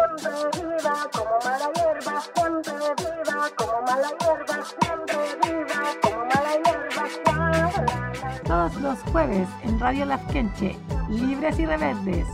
siempre viva como mala hierba, siempre viva como mala hierba, siempre viva como mala hierba. Todos los jueves en Radio Lafkenche, Libres y Rebeldes.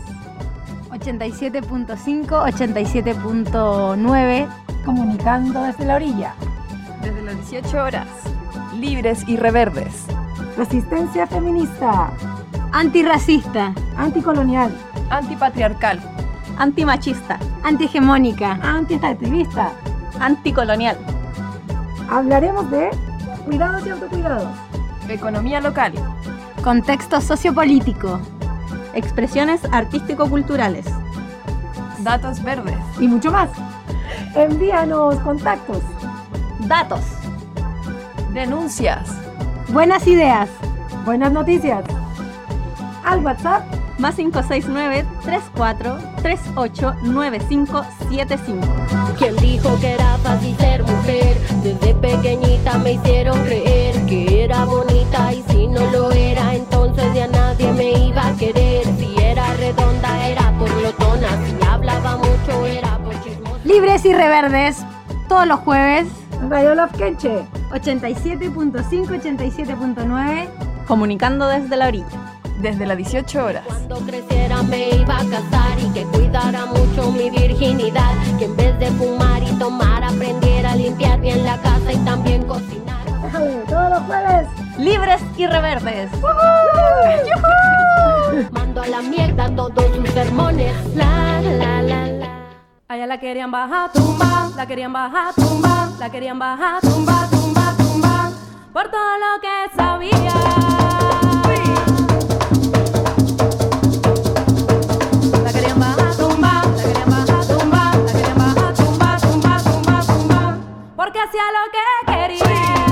87.5, 87.9. Comunicando desde la orilla. Desde las 18 horas. Libres y Reverdes. Resistencia feminista. Antirracista. Anticolonial. Antipatriarcal. Antimachista. Antihegemónica. Antiextractivista. Anticolonial. Hablaremos de cuidados y autocuidados. Economía local. Contexto sociopolítico. Expresiones artístico-culturales. Datos verdes. Y mucho más. Envíanos contactos. Datos. Denuncias. Buenas ideas. Buenas noticias. Al WhatsApp Más 569-3438-9575. ¿Quién dijo que era fácil ser mujer? Desde pequeñita me hicieron creer que era bonita, y si no lo era, entonces ya nadie me iba a querer. Si era redonda era por glotona, si hablaba mucho era por chismosa. Libres y Reverdes. Todos los jueves. Radio Lafkenche. 87.5, 87.9. Comunicando desde la orilla. Desde las 18 horas. Cuando creciera me iba a casar y que cuidara mucho mi virginidad, que en vez de fumar y tomar aprendiera a limpiar bien la casa y también cocinar. Todos los jueves. Libres y Reverdes. Mando a la mierda todos sus sermones. La la la la. Allá la querían bajar, tumba, la querían bajar, tumba, la querían bajar, tumba, tumba, tumba, por todo lo que sabía. La querían bajar, tumba, la querían bajar, tumba, la querían bajar, tumba, tumba, tumba, tumba, porque hacía lo que quería.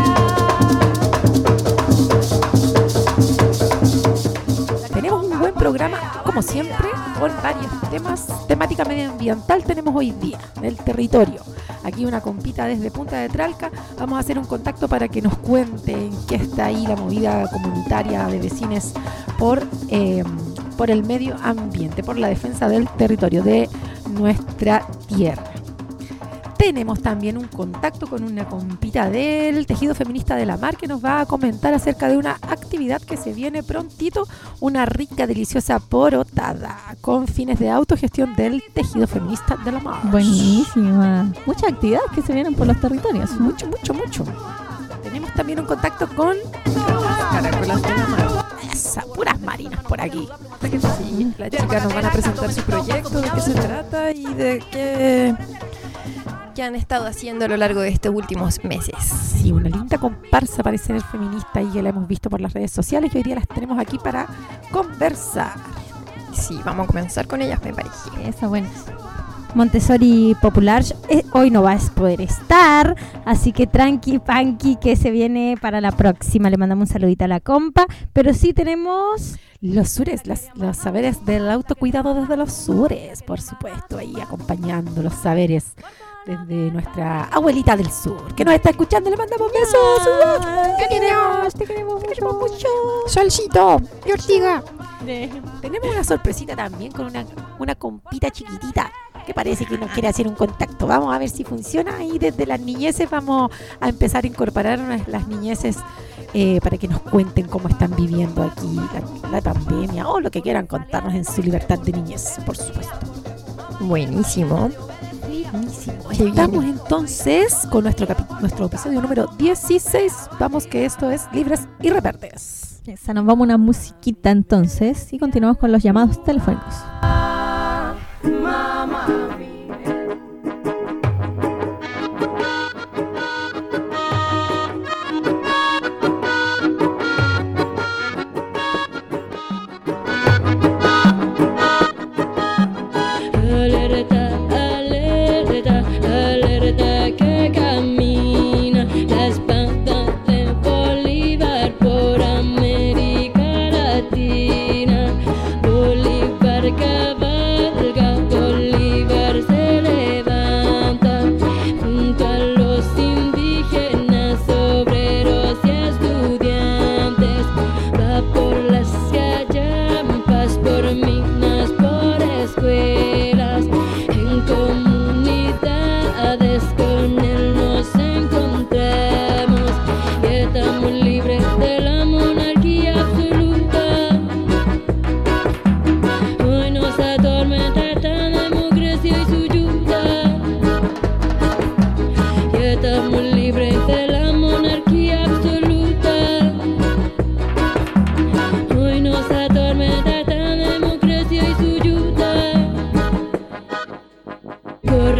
Tenemos un buen programa, como siempre, con varios temas. Temática medioambiental tenemos hoy día, del territorio. Aquí una compita desde Punta de Tralca. Vamos a hacer un contacto para que nos cuenten qué está ahí la movida comunitaria de vecinos por el medio ambiente, por la defensa del territorio de nuestra tierra. Tenemos también un contacto con una compita del Tejido Feminista de la Mar que nos va a comentar acerca de una actividad que se viene prontito, una rica, deliciosa porotada con fines de autogestión del Tejido Feminista de la Mar. Buenísima. Muchas actividades que se vienen por los territorios. Mucho. Tenemos también un contacto con Caracolas de la Mar. Esas puras marinas por aquí. Sí, las chicas nos van a presentar su proyecto, de qué se trata y de qué han estado haciendo a lo largo de estos últimos meses. Sí, una linda comparsa para ser feminista y que la hemos visto por las redes sociales y hoy día las tenemos aquí para conversar. Sí, vamos a comenzar con ellas, me parece. Esa buena. Montessori Popular hoy no va a poder estar, así que tranqui, panqui, que se viene para la próxima. Le mandamos un saludito a la compa, pero sí tenemos los sures, los saberes del autocuidado desde los sures, por supuesto, ahí acompañando los saberes desde nuestra abuelita del sur, que nos está escuchando. Le mandamos besos. Te queremos mucho. Solcito y Ortiga. Tenemos una sorpresita también con una compita chiquitita que parece que nos quiere hacer un contacto. Vamos a ver si funciona y desde las niñeces vamos a empezar a incorporar las niñeces para que nos cuenten cómo están viviendo aquí la pandemia o lo que quieran contarnos en su libertad de niñez, por supuesto. Buenísimo. Estamos entonces con nuestro episodio número 16. Vamos, que esto es Libres y Reverdes. Esa, nos vamos a una musiquita entonces y continuamos con los llamados telefónicos. Mamá. Bolívar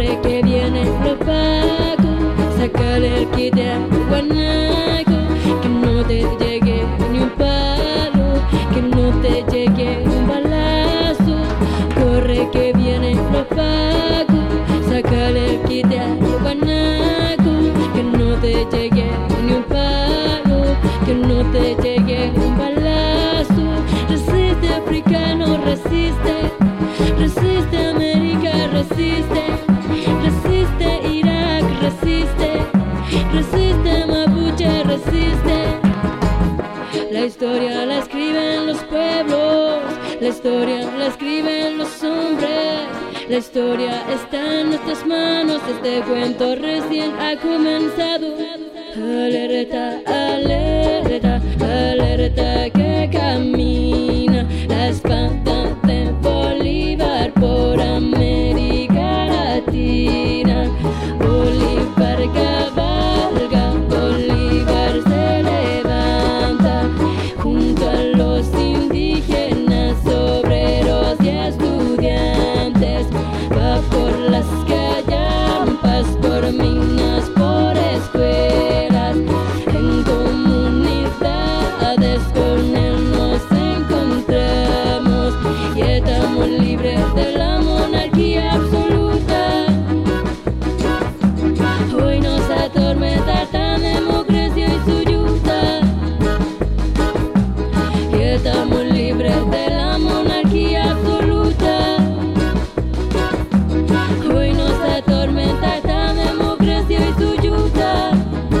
corre que vienen los pacos, sácale el quite al guanaco, que no te llegue ni un palo, que no te llegue un balazo, corre que vienen los pacos, sácale el quite al guanaco, que no te llegue ni un palo, que no te llegue un balazo. Resiste africano, resiste, resiste América, resiste, resiste Irak, resiste, resiste Mapuche, resiste. La historia la escriben los pueblos, la historia la escriben los hombres, la historia está en nuestras manos, este cuento recién ha comenzado. Alerta, alerta, alerta que camina la espada de Bolívar por América Latina. Bolívar cabalga, Bolívar se levanta junto a los indígenas, obreros y estudiantes. Va por las callampas, por minas, por escuelas, en comunidades con él nos encontramos y estamos libres de la monarquía absoluta. Hoy nos atormenta esta democracia y su yuta y estamos libres de la monarquía absoluta. Hoy nos atormenta esta democracia y su yuta.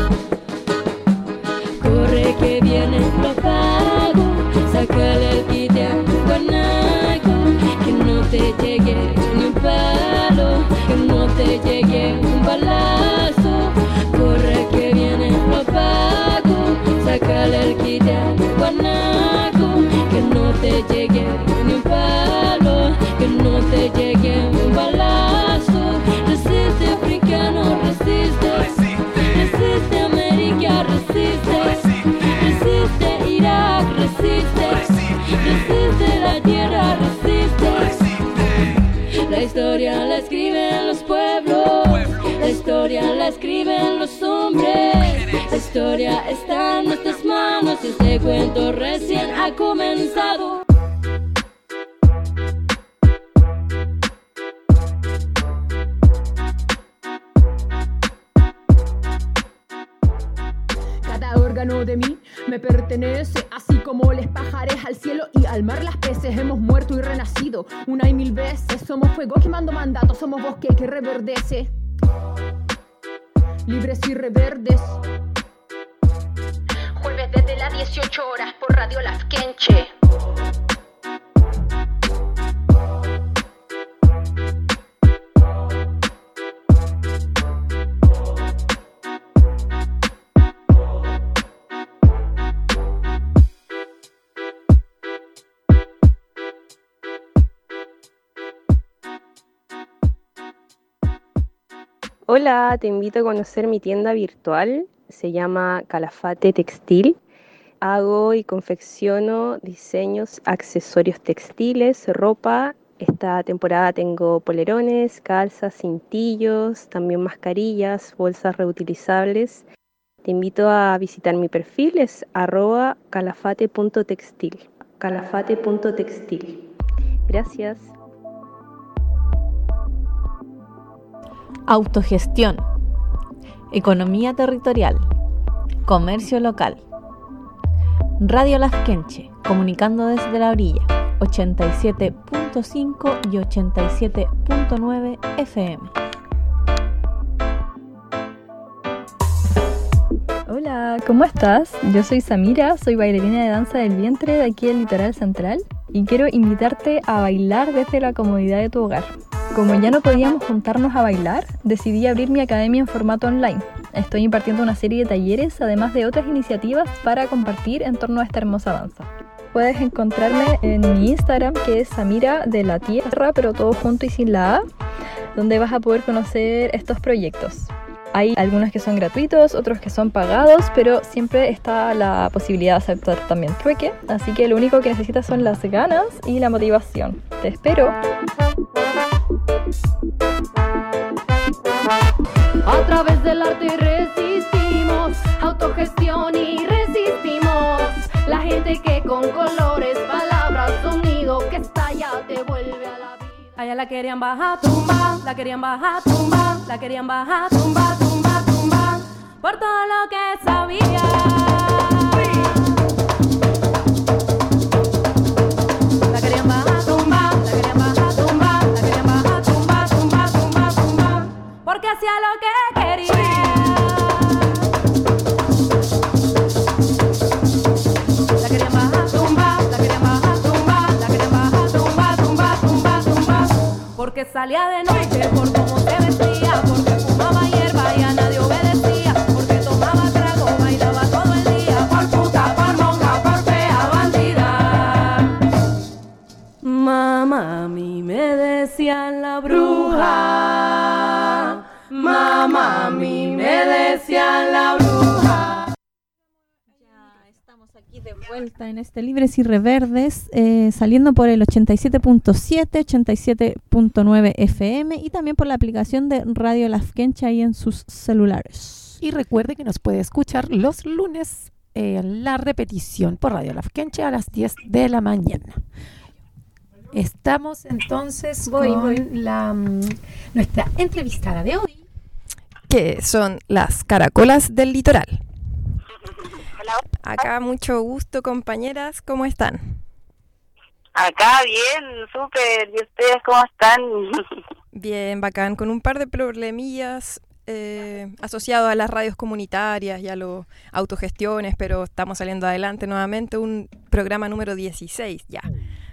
Corre que vienen los pagos, sácale el quite al guanaco, que no te llegue ni un palo, que no te llegue un balazo. Corre que vienen los pagos, sácale el quite al guanaco, que no te llegue ni un palo, que no te llegue un balazo. Resiste africano, resiste, resiste América, resiste, resiste Irak, resiste, resiste la tierra, resiste. La historia la escriben los pueblos, la historia la escriben los hombres, la historia está en nuestras manos y este cuento recién ha comenzado. Cada órgano de mí me pertenece, así como les pajares al cielo y al mar las peces. Hemos muerto y renacido una y mil veces. Somos fuego quemando mandatos, somos bosque que reverdece. Libres y reverdes. Jueves desde las 18 horas por Radio Lafkenche. Hola, te invito a conocer mi tienda virtual, se llama Calafate Textil. Hago y confecciono diseños, accesorios textiles, ropa. Esta temporada tengo polerones, calzas, cintillos, también mascarillas, bolsas reutilizables. Te invito a visitar mi perfil, es @calafate.textil. Calafate.textil. Gracias. Autogestión, economía territorial, comercio local. Radio Lafkenche, comunicando desde la orilla, 87.5 y 87.9 FM. Hola, ¿cómo estás? Yo soy Samira, soy bailarina de danza del vientre de aquí del Litoral Central y quiero invitarte a bailar desde la comodidad de tu hogar. Como ya no podíamos juntarnos a bailar, decidí abrir mi academia en formato online. Estoy impartiendo una serie de talleres, además de otras iniciativas para compartir en torno a esta hermosa danza. Puedes encontrarme en mi Instagram, que es Samira de la Tierra, pero todo junto y sin la A, donde vas a poder conocer estos proyectos. Hay algunos que son gratuitos, otros que son pagados, pero siempre está la posibilidad de aceptar también trueque, así que lo único que necesitas son las ganas y la motivación. ¡Te espero! al arte resistimos, autogestión y resistimos. La gente que con colores, palabras, sonido que estalla te vuelve a la vida. Allá la querían bajar, tumba, la querían bajar, tumba, la querían bajar, tumba, tumba, tumba, por todo lo que sabía. La querían bajar, tumba, la querían bajar, tumba, la querían bajar, tumba, tumba, tumba, tumba, porque hacía lo que quería. La querían bajar, tumba, la querían bajar, tumba, la querían bajar, tumba, tumba, tumba, tumba, porque salía de noche, por cómo se vestía, porque fumaba hierba y a nadie obedecía, porque tomaba trago, bailaba todo el día, por puta, por monja, por fea, bandida. Mamá, a mí me decían la bruja. Mamá, a mí me decían la bruja. Ya estamos aquí de vuelta en este Libres y Reverdes, saliendo por el 87.7, 87.9 FM y también por la aplicación de Radio Lafkenche ahí en sus celulares. Y recuerde que nos puede escuchar los lunes en la repetición por Radio Lafkenche a las 10 de la mañana. Estamos entonces con nuestra entrevistada de hoy, que son las caracolas del litoral. Acá mucho gusto, compañeras, ¿cómo están? Acá bien, súper. ¿Y ustedes cómo están? Bien, bacán, con un par de problemillas asociados a las radios comunitarias y a las autogestiones, pero estamos saliendo adelante nuevamente, un programa número 16 ya.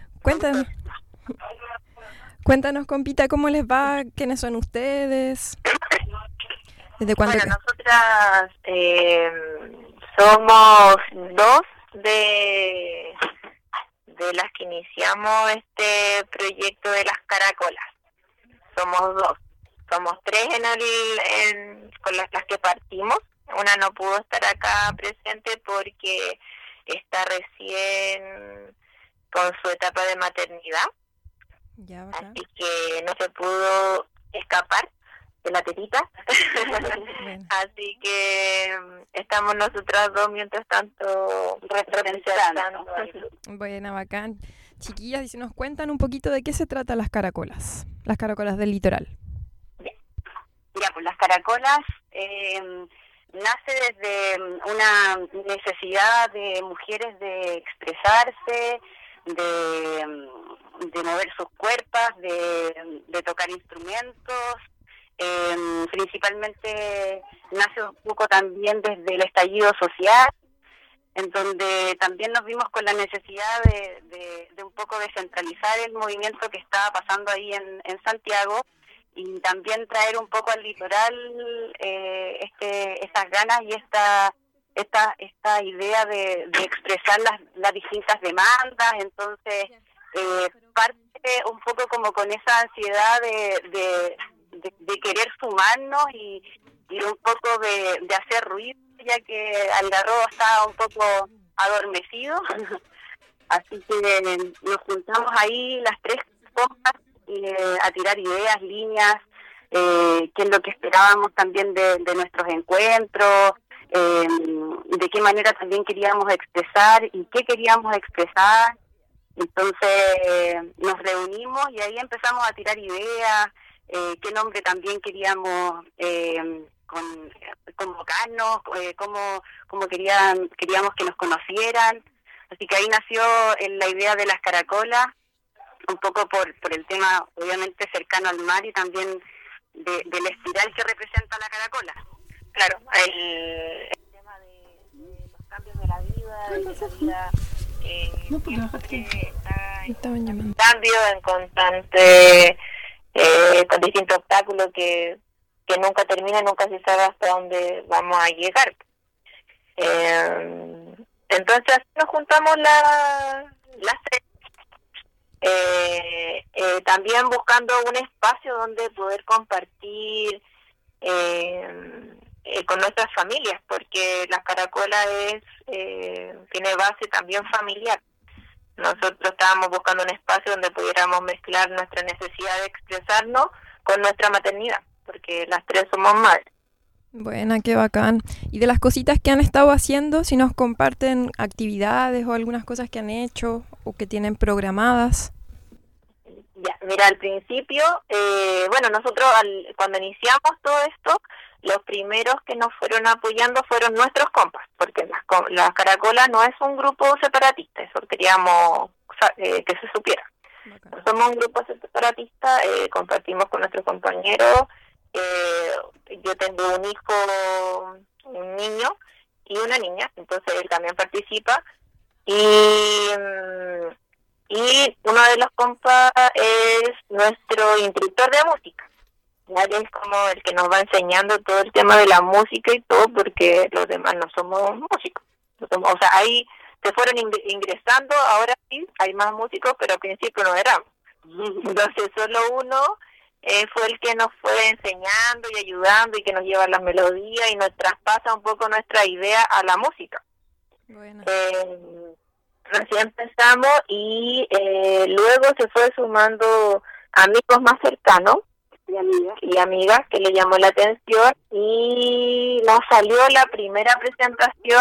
Cuéntanos, compita, ¿cómo les va? ¿Quiénes son ustedes? ¿Desde cuándo? Bueno, nosotras somos dos de las que iniciamos este proyecto de las caracolas. Somos dos. Somos tres con las que partimos. Una no pudo estar acá presente porque está recién con su etapa de maternidad. Ya, así que no se pudo escapar de la tetita. Así que estamos nosotras dos mientras tanto representando. Bueno, bacán. Chiquillas, y si nos cuentan un poquito de qué se trata las caracolas del litoral. Ya, pues las caracolas nace desde una necesidad de mujeres de expresarse, de mover sus cuerpos, de tocar instrumentos. Principalmente nace un poco también desde el estallido social, en donde también nos vimos con la necesidad de un poco descentralizar el movimiento que estaba pasando ahí en Santiago, y también traer un poco al litoral estas ganas y esta idea de expresar las distintas demandas. Entonces parte un poco como con esa ansiedad de querer sumarnos y un poco de hacer ruido, ya que Algarrobo está un poco adormecido. Así que nos juntamos ahí las tres compas a tirar ideas, líneas, qué es lo que esperábamos también de nuestros encuentros, de qué manera también queríamos expresar y qué queríamos expresar. Entonces nos reunimos y ahí empezamos a tirar ideas, qué nombre también queríamos convocarnos, cómo queríamos que nos conocieran. Así que ahí nació la idea de las caracolas, un poco por el tema obviamente cercano al mar y también del espiral que representa la caracola. Claro, el tema de los cambios de la vida, está en cambio, en constante, con distintos obstáculos que nunca termina, nunca se sabe hasta dónde vamos a llegar. Entonces nos juntamos las tres, también buscando un espacio donde poder compartir con nuestras familias, porque las caracolas tiene base también familiar. Nosotros estábamos buscando un espacio donde pudiéramos mezclar nuestra necesidad de expresarnos con nuestra maternidad, porque las tres somos madres. Buena, qué bacán. Y de las cositas que han estado haciendo, si nos comparten actividades o algunas cosas que han hecho o que tienen programadas. Ya, mira, al principio, bueno, nosotros cuando iniciamos todo esto, los primeros que nos fueron apoyando fueron nuestros compas, porque las Caracolas no es un grupo separatista, eso queríamos que se supiera. No somos un grupo separatista, compartimos con nuestros compañeros. Yo tengo un hijo, un niño y una niña, entonces él también participa. Y uno de los compas es nuestro instructor de música. Él es como el que nos va enseñando todo el tema de la música y todo, porque los demás no somos músicos. O sea, ahí se fueron ingresando, ahora sí, hay más músicos, pero al principio no éramos. Entonces solo uno fue el que nos fue enseñando y ayudando y que nos lleva las melodías y nos traspasa un poco nuestra idea a la música. Bueno. Así empezamos y luego se fue sumando amigos más cercanos y amigas que le llamó la atención y nos salió la primera presentación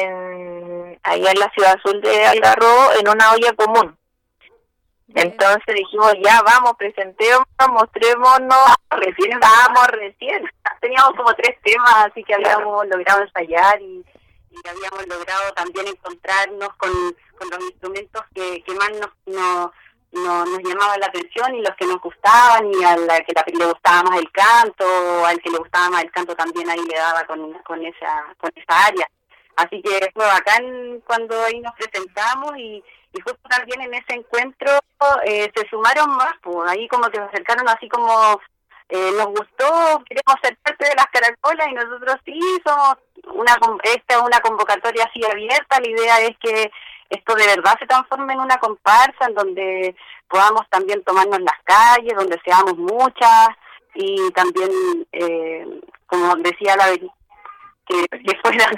allá en la Ciudad Azul de Algarrobo en una olla común. Entonces dijimos, ya vamos, presentemos, mostrémonos, recién. Teníamos como 3 temas, así que habíamos logrado ensayar y habíamos logrado también encontrarnos con los instrumentos que más nos llamaban la atención y los que nos gustaban, y a la que le gustaba más el canto, al que le gustaba más el canto también ahí le daba con esa área. Así que fue bacán cuando ahí nos presentamos y justo también en ese encuentro se sumaron más, pues ahí como que se acercaron así como nos gustó, queremos ser parte de las Caracolas, y nosotros sí somos esta es una convocatoria así abierta. La idea es que esto de verdad se transforme en una comparsa en donde podamos también tomarnos las calles, donde seamos muchas, y también como decía la que fuera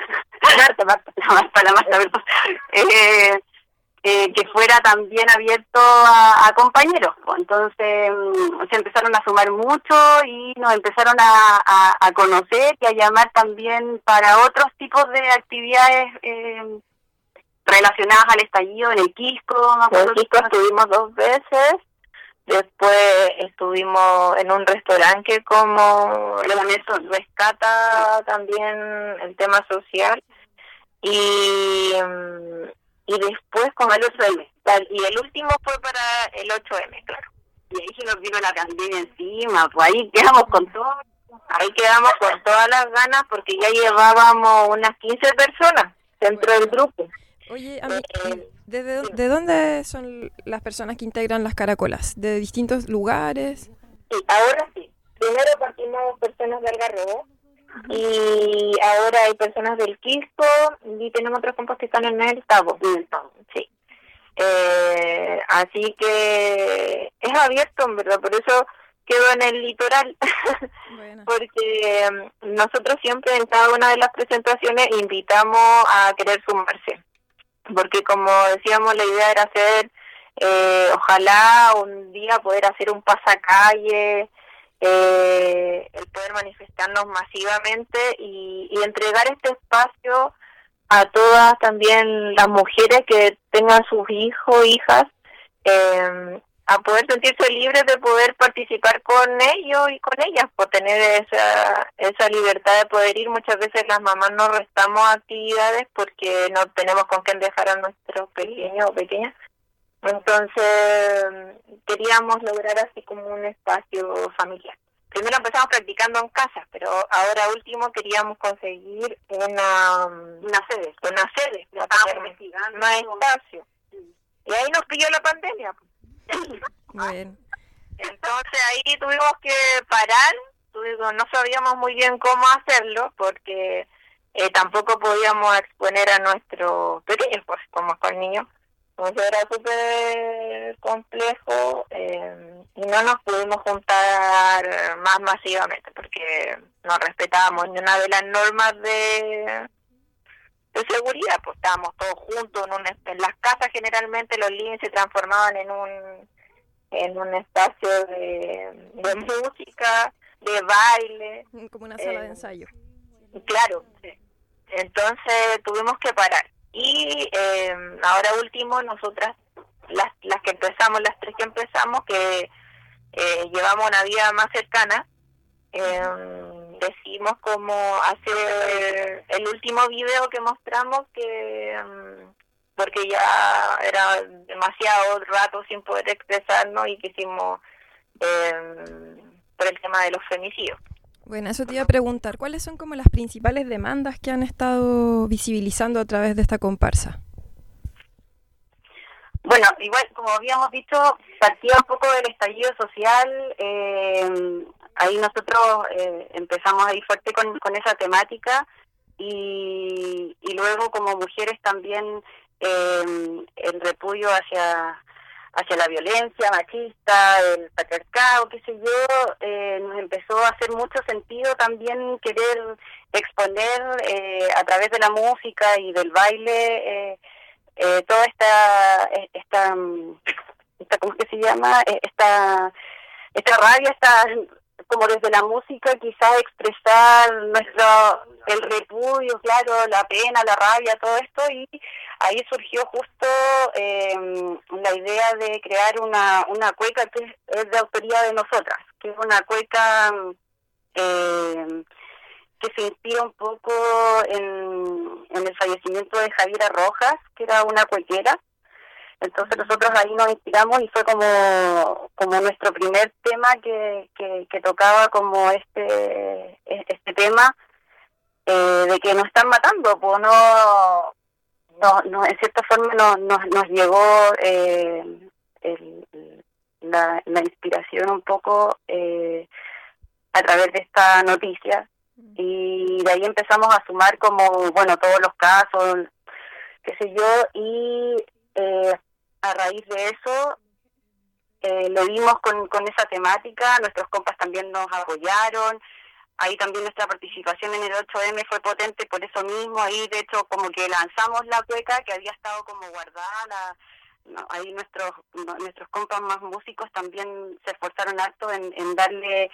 que fuera también abierto a compañeros. Entonces se empezaron a sumar mucho y nos empezaron a conocer y a llamar también para otros tipos de actividades relacionadas al estallido. En el Quisco, estuvimos 2 veces. Después estuvimos en un restaurante que como eso rescata también el tema social, y después con el 8M, y el último fue para el 8M, claro. Y ahí se nos vino la pandemia encima, pues ahí quedamos con todas las ganas, porque ya llevábamos unas 15 personas dentro del grupo. Oye, ¿de dónde son las personas que integran las Caracolas? ¿De distintos lugares? Sí, ahora sí. Primero partimos personas de Algarrobo, y ahora hay personas del Quisco, y tenemos otros compas que están en el Tabo. Sí. Así que es abierto, en verdad, por eso quedó en el litoral. Bueno. Porque nosotros siempre en cada una de las presentaciones invitamos a querer sumarse, porque como decíamos, la idea era hacer, ojalá un día poder hacer un pasacalle, el poder manifestarnos masivamente y entregar este espacio a todas también las mujeres que tengan sus hijos, hijas, a poder sentirse libres de poder participar con ellos y con ellas, por tener esa libertad de poder ir. Muchas veces las mamás no restamos actividades porque no tenemos con quién dejar a nuestros pequeños o pequeñas. Entonces queríamos lograr así como un espacio familiar. Primero empezamos practicando en casa, pero ahora último queríamos conseguir una sede, lo estábamos investigando, un espacio. Y ahí nos pilló la pandemia. Bueno. Entonces ahí tuvimos que parar, no sabíamos muy bien cómo hacerlo, porque tampoco podíamos exponer a nuestros pequeños, pues como con niños. Entonces era súper complejo, y no nos pudimos juntar más masivamente porque no respetábamos ni una de las normas de seguridad. Pues estábamos todos juntos en las casas. Generalmente los living se transformaban en un espacio de música, de baile, como una sala de ensayo. Claro, sí. Entonces tuvimos que parar. Y ahora último, nosotras, las que empezamos, las 3 que empezamos, que llevamos una vida más cercana, decidimos como hacer el último video que mostramos, que porque ya era demasiado rato sin poder expresarnos y quisimos por el tema de los femicidios. Bueno, eso te iba a preguntar, ¿cuáles son como las principales demandas que han estado visibilizando a través de esta comparsa? Bueno, igual, como habíamos dicho, partía un poco del estallido social, ahí nosotros empezamos a ir fuerte con esa temática y luego como mujeres también el repudio hacia la violencia machista, el patriarcado, qué sé yo, nos empezó a hacer mucho sentido también querer exponer a través de la música y del baile toda esta ¿cómo que se llama? Esta rabia, como desde la música quizás expresar el repudio, claro, la pena, la rabia, todo esto, y ahí surgió justo la idea de crear una cueca que es de autoría de nosotras, que es una cueca que se inspira un poco en el fallecimiento de Javiera Rojas, que era una cuequera. Entonces nosotros ahí nos inspiramos y fue como nuestro primer tema que tocaba como este tema de que nos están matando, pues no en cierta forma nos llegó la inspiración un poco a través de esta noticia, y de ahí empezamos a sumar como, bueno, todos los casos, qué sé yo, y a raíz de eso lo vimos con esa temática, nuestros compas también nos apoyaron, ahí también nuestra participación en el 8M fue potente por eso mismo, ahí de hecho como que lanzamos la cueca que había estado como guardada, ahí nuestros compas más músicos también se esforzaron harto en darle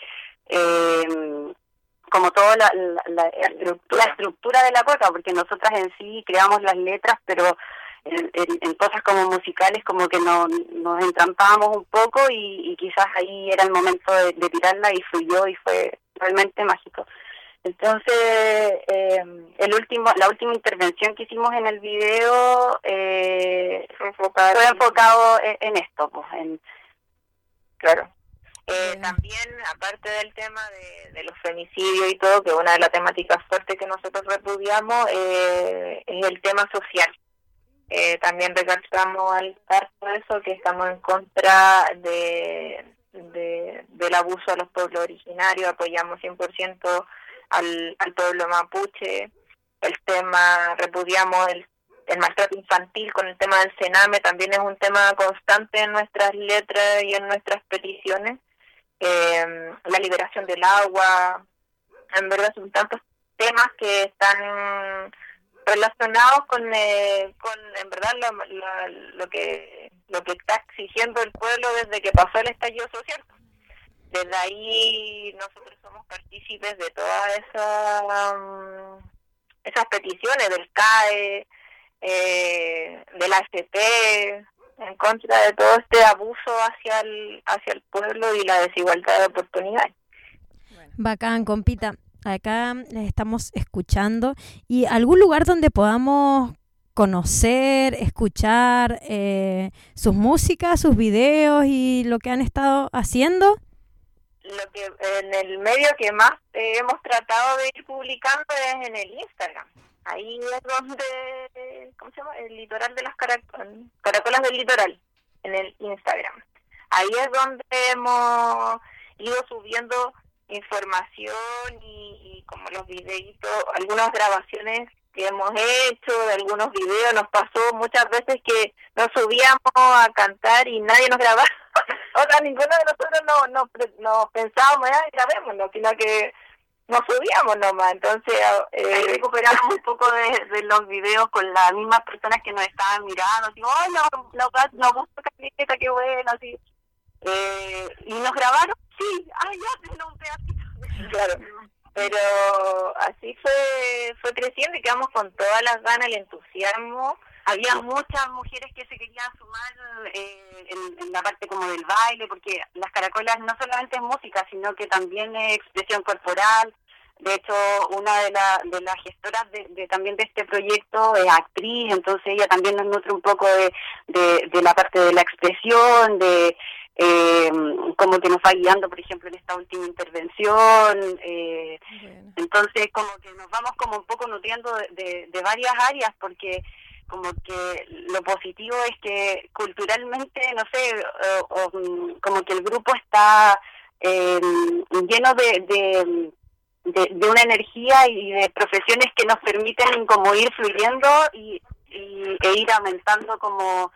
como toda la estructura de la cueca, porque nosotras en sí creamos las letras, pero en cosas como musicales como que nos entrampábamos un poco y quizás ahí era el momento de tirarla y fluyó y fue realmente mágico. Entonces la última intervención que hicimos en el video fue enfocado en esto, pues, claro. También, aparte del tema de los femicidios y todo, que una de las temáticas fuertes que nosotros repudiamos es el tema social. También recalcamos al harto eso, que estamos en contra del abuso a los pueblos originarios, apoyamos 100% al pueblo mapuche, repudiamos el maltrato infantil con el tema del Sename, también es un tema constante en nuestras letras y en nuestras peticiones, la liberación del agua, en verdad son tantos temas que están relacionados con en verdad lo que está exigiendo el pueblo desde que pasó el estallido social. Desde ahí nosotros somos partícipes de todas esas peticiones del CAE, del AFP, en contra de todo este abuso hacia el pueblo y la desigualdad de oportunidades. Bacán, compita. Acá les estamos escuchando. ¿Y algún lugar donde podamos conocer, escuchar sus músicas, sus videos y lo que han estado haciendo? Lo que en el medio que más hemos tratado de ir publicando es en el Instagram. Ahí es donde, ¿cómo se llama? El litoral de las caracolas del litoral, en el Instagram. Ahí es donde hemos ido subiendo información y como los videitos, algunas grabaciones que hemos hecho de algunos videos. Nos pasó muchas veces que nos subíamos a cantar y nadie nos grababa. O sea, ninguno de nosotros no pensábamos, grabémonos, sino que nos subíamos nomás. Entonces ahí recuperamos un poco de los videos con las mismas personas que nos estaban mirando, así, ¡ay, nos gusta Caleta, qué bueno! Así. Y nos grabaron, sí, ya, tenemos un pedacito. Claro. Pero así fue creciendo y quedamos con todas las ganas, el entusiasmo. Había muchas mujeres que se querían sumar en la parte como del baile, porque las caracolas no solamente es música, sino que también es expresión corporal. De hecho, una de las gestoras también de este proyecto es actriz, entonces ella también nos nutre un poco de la parte de la expresión, de como que nos va guiando, por ejemplo, en esta última intervención. Entonces, como que nos vamos como un poco nutriendo de varias áreas, porque como que lo positivo es que culturalmente, no sé, como que el grupo está lleno de una energía y de profesiones que nos permiten como ir fluyendo e ir aumentando como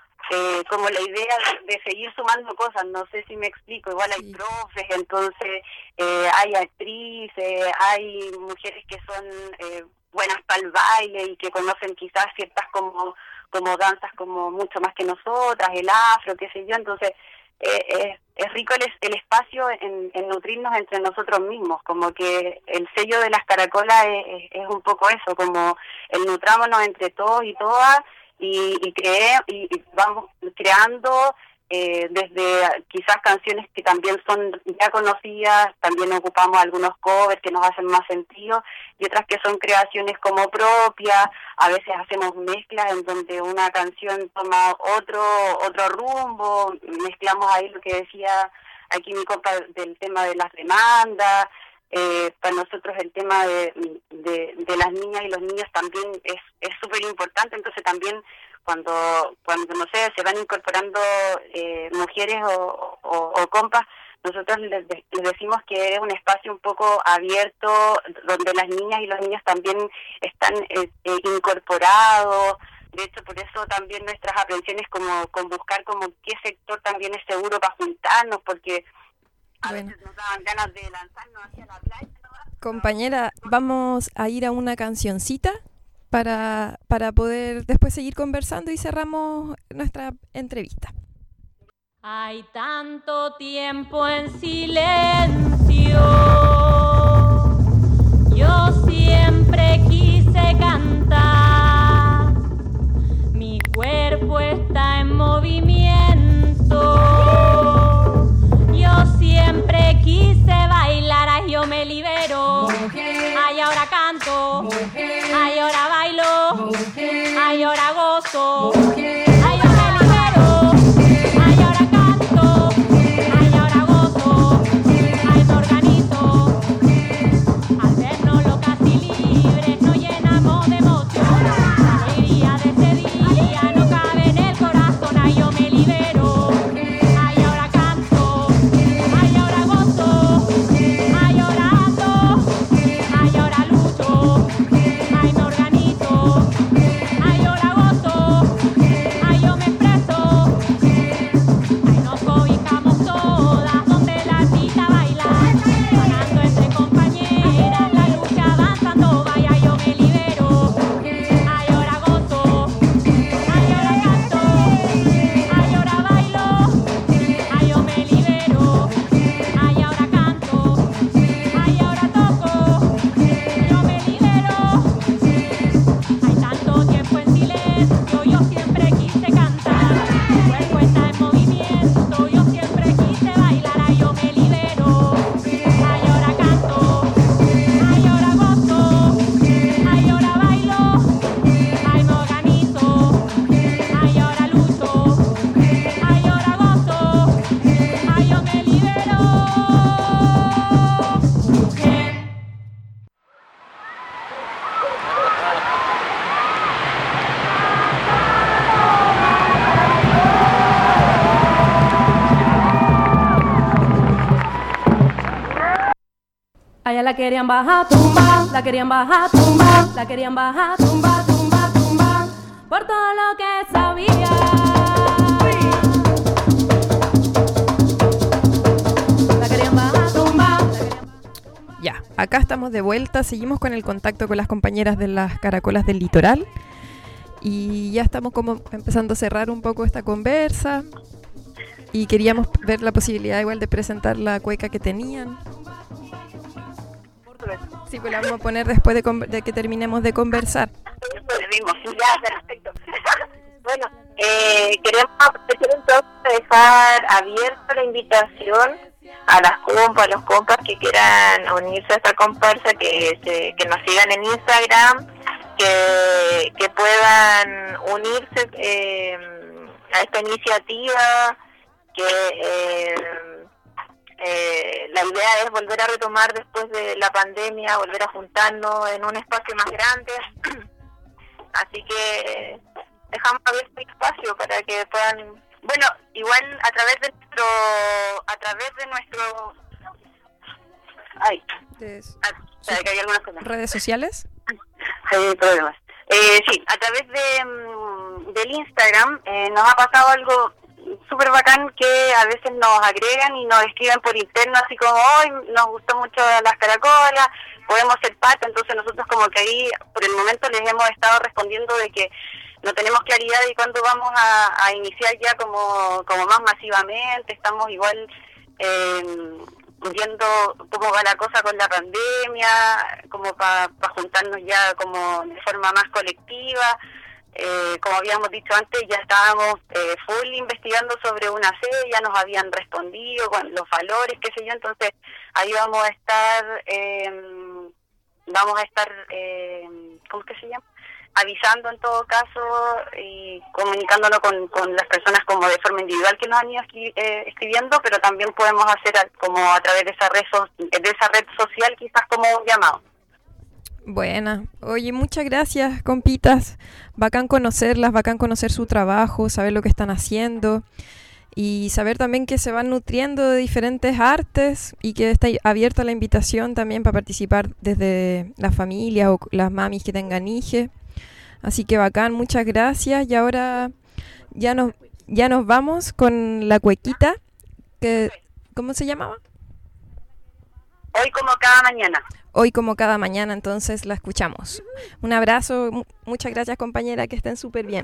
la idea de seguir sumando cosas. No sé si me explico. Igual hay profes, entonces hay actrices, hay mujeres que son buenas para el baile y que conocen quizás ciertas como danzas como mucho más que nosotras, el afro, qué sé yo. Entonces es rico el espacio en nutrirnos entre nosotros mismos, como que el sello de las caracolas es un poco eso, como el nutrámonos entre todos y todas y vamos creando desde quizás canciones que también son ya conocidas, también ocupamos algunos covers que nos hacen más sentido y otras que son creaciones como propias. A veces hacemos mezclas en donde una canción toma otro rumbo, mezclamos ahí lo que decía aquí mi compa del tema de las demandas. Para nosotros el tema de las niñas y los niños también es súper importante, entonces también cuando no sé, se van incorporando mujeres o compas, nosotros les decimos que es un espacio un poco abierto donde las niñas y los niños también están incorporados. De hecho, por eso también nuestras aprensiones con buscar como qué sector también es seguro para juntarnos, porque a veces nos daban ganas de lanzarnos hacia la playa. Compañera, vamos a ir a una cancioncita para poder después seguir conversando y cerramos nuestra entrevista. Hay tanto tiempo en silencio, yo siempre quise cantar, mi cuerpo está en movimiento, yo siempre quise bailar, ay yo me libero, ay ahora canto, ay ahora bailo, ay ahora gozo, ay yo me libero, ay ahora canto, ay ahora gozo, ay me organizo, al vernos locas y libres nos llenamos de emoción, la alegría de ese día no cabe en el corazón, ay yo me libero, ay ahora canto, ay ahora gozo, ay ahora ando, ay ahora lucho, ay me organizo, ay ahora gozo, ay yo me expreso, ay nos cobijamos todas donde la artista baila, sonando entre compañeras, la lucha avanzando, vaya yo me libero, ay ahora gozo, ay ahora canto, ay ahora bailo, ay yo me libero, ay ahora canto, ay ahora toco, yo me libero, hay tanto tiempo en silencio, yo siempre quise cantar, mi cuerpo está en movimiento, yo siempre quise bailar, ay yo me libero, ay ahora canto, ay ahora gozo, ay ahora bailo, ay me organizo, ay ahora lucho, ay ahora gozo, ay yo me libero, mujer. Allá la querían bajar, tumba, la querían bajar, tumba, la querían bajar, tumba, tumba, tumba, por todo lo que sabía. La querían bajar, tumba. Ya, acá estamos de vuelta, seguimos con el contacto con las compañeras de las Caracolas del Litoral y ya estamos como empezando a cerrar un poco esta conversa y queríamos ver la posibilidad igual de presentar la cueca que tenían. Sí, pues la vamos a poner después de que terminemos de conversar. Ya, perfecto. Bueno, queremos aprovechar entonces de dejar abierta la invitación a las compas, a los compas que quieran unirse a esta comparsa, que nos sigan en Instagram, que puedan unirse a esta iniciativa, que la idea es volver a retomar después de la pandemia, volver a juntarnos en un espacio más grande. Así que dejamos abierto el espacio para que puedan, bueno, igual a través de nuestro que hay algunas cosas. ¿Redes sociales? Hay problemas. Sí, a través del Instagram nos ha pasado algo súper bacán, que a veces nos agregan y nos escriben por interno, así como, hoy nos gustó mucho las caracolas, podemos ser parte. Entonces nosotros como que ahí por el momento les hemos estado respondiendo de que no tenemos claridad de cuándo vamos a iniciar ya como más masivamente. Estamos igual viendo cómo va la cosa con la pandemia, como para juntarnos ya como de forma más colectiva. Como habíamos dicho antes, ya estábamos full investigando sobre una sede, ya nos habían respondido con los valores, qué sé yo. Entonces ahí vamos a estar ¿cómo que se llama? Avisando en todo caso y comunicándonos con las personas como de forma individual que nos han ido escribiendo, pero también podemos hacer como a través de esa red social, quizás como un llamado. Buena. Oye, muchas gracias, compitas. Bacán conocerlas, bacán conocer su trabajo, saber lo que están haciendo y saber también que se van nutriendo de diferentes artes y que está abierta la invitación también para participar desde las familias o las mamis que tengan hijos. Así que bacán, muchas gracias. Y ahora ya nos vamos con la cuequita, que ¿cómo se llamaba? Hoy como cada mañana. Hoy como cada mañana, entonces la escuchamos. Un abrazo, muchas gracias, compañera, que estén súper bien.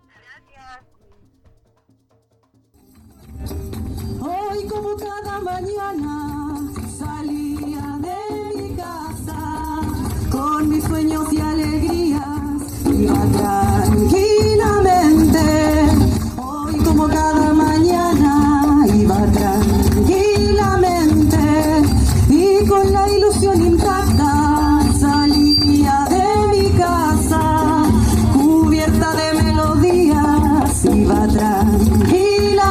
Hoy como cada mañana salía de mi casa con mis sueños y alegrías, iba tranquilamente. Hoy como cada mañana iba tranquilamente y con la ilusión intacta salía de mi casa cubierta de melodías, iba tranquilamente.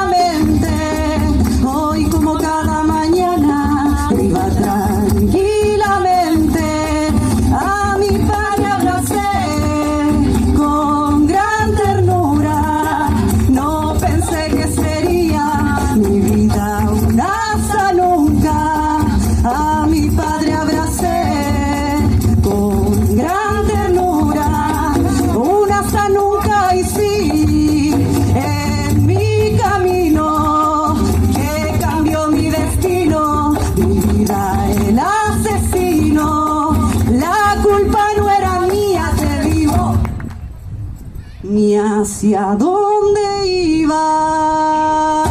Hoy como cada mañana iba tranquilamente, a mi padre abracé con gran ternura. No pensé que sería mi vida un hasta nunca. A mi padre abracé con gran ternura, un hasta nunca. Y sí, en mi camino que cambió mi destino, mi vida el asesino. La culpa no era mía, te digo, ni hacia dónde iba.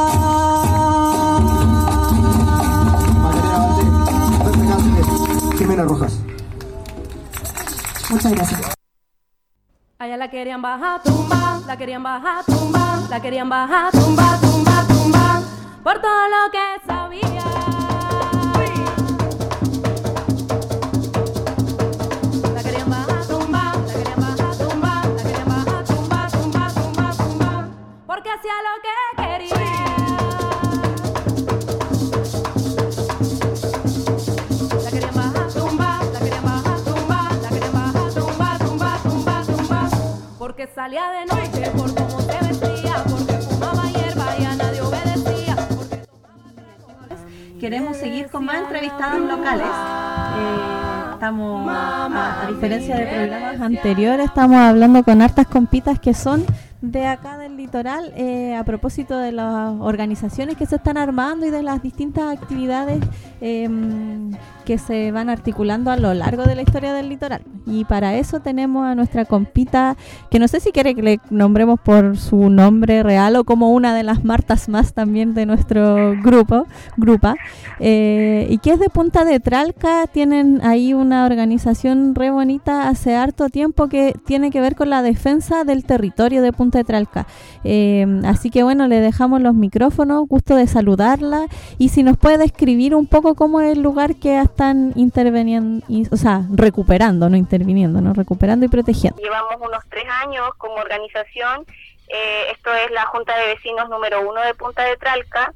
Jimena Rojas. Muchas gracias. Allá la querían bajar, tumba, la querían bajar, tumba, la querían bajar, tumba, tumba, tumba, por todo lo que sabía. La querían bajar, tumba, la querían bajar, tumba, la querían bajar, tumba, tumba, tumba, tumba, porque hacía lo que quería. La querían bajar, tumba, la querían bajar, tumba, la querían bajar, tumba, tumba, tumba, tumba, porque salía de noche, por cómo se vestía, porque fumaba hierba y a nadie obedecía. Queremos seguir con más entrevistados locales. Estamos, a diferencia de programas anteriores, estamos hablando con hartas compitas que son de acá del litoral, a propósito de las organizaciones que se están armando y de las distintas actividades que se van articulando a lo largo de la historia del litoral. Y para eso tenemos a nuestra compita, que no sé si quiere que le nombremos por su nombre real o como una de las Martas más también de nuestro grupa, y que es de Punta de Tralca. Tienen ahí una organización re bonita hace harto tiempo que tiene que ver con la defensa del territorio de Punta de Tralca. Así que bueno, le dejamos los micrófonos, gusto de saludarla, y si nos puede describir un poco cómo es el lugar que están interviniendo, o sea, recuperando, no interviniendo, ¿no? Recuperando y protegiendo. Llevamos unos 3 años como organización. Esto es la Junta de Vecinos número 1 de Punta de Tralca,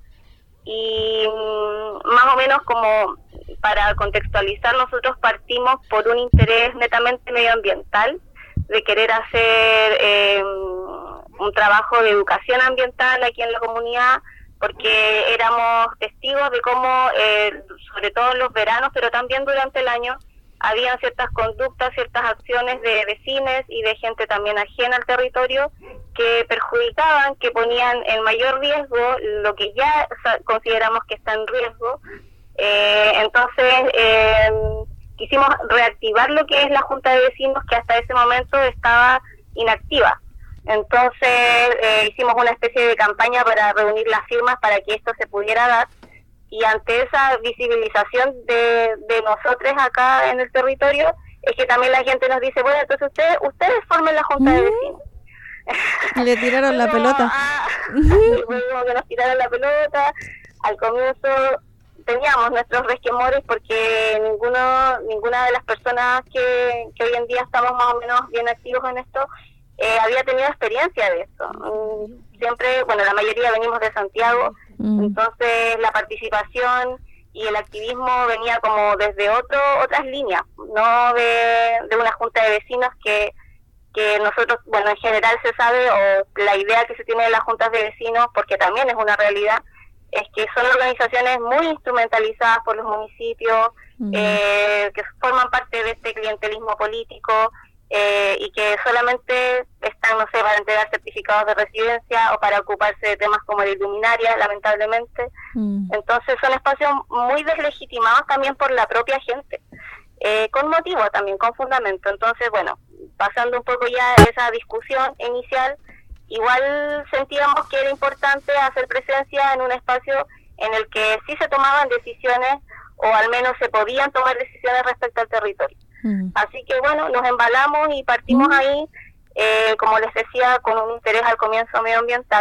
y más o menos como para contextualizar, nosotros partimos por un interés netamente medioambiental, de querer hacer un trabajo de educación ambiental aquí en la comunidad, porque éramos testigos de cómo, sobre todo en los veranos, pero también durante el año, habían ciertas conductas, ciertas acciones de vecinos y de gente también ajena al territorio que perjudicaban, que ponían en mayor riesgo lo que ya consideramos que está en riesgo. Entonces, quisimos reactivar lo que es la Junta de Vecinos, que hasta ese momento estaba inactiva. Entonces, hicimos una especie de campaña para reunir las firmas para que esto se pudiera dar. Y ante esa visibilización de nosotros acá en el territorio, es que también la gente nos dice, bueno, entonces ustedes formen la Junta de Vecinos. Le tiraron la pelota. Como que nos tiraron la pelota. Al comienzo teníamos nuestros resquemores porque ninguna de las personas que hoy en día estamos más o menos bien activos en esto había tenido experiencia de esto. Siempre, bueno, la mayoría venimos de Santiago, entonces la participación y el activismo venía como desde otras líneas, no de una junta de vecinos que nosotros, bueno, en general se sabe, o la idea que se tiene de las juntas de vecinos, porque también es una realidad, es que son organizaciones muy instrumentalizadas por los municipios, que forman parte de este clientelismo político, y que solamente están, no sé, para entregar certificados de residencia o para ocuparse de temas como la iluminaria, lamentablemente. Entonces son espacios muy deslegitimados también por la propia gente, con motivo también, con fundamento. Entonces, bueno, pasando un poco ya esa discusión inicial, igual sentíamos que era importante hacer presencia en un espacio en el que sí se tomaban decisiones, o al menos se podían tomar decisiones respecto al territorio. Así que bueno, nos embalamos y partimos ahí, como les decía, con un interés al comienzo medioambiental,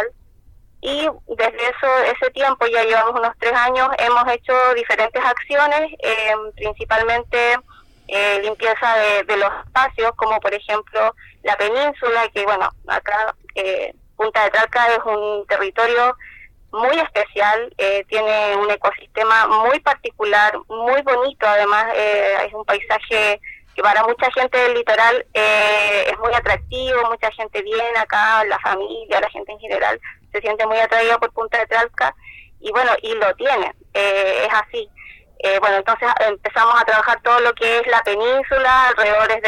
y desde ese tiempo, ya llevamos unos 3 años, hemos hecho diferentes acciones, principalmente limpieza de los espacios, como por ejemplo la península, que bueno, acá Punta de Tralca es un territorio muy especial, tiene un ecosistema muy particular, muy bonito. Además, es un paisaje que para mucha gente del litoral es muy atractivo. Mucha gente viene acá, la familia, la gente en general se siente muy atraída por Punta de Tralca, y bueno, y lo tiene, es así. Bueno, entonces empezamos a trabajar todo lo que es la península, alrededores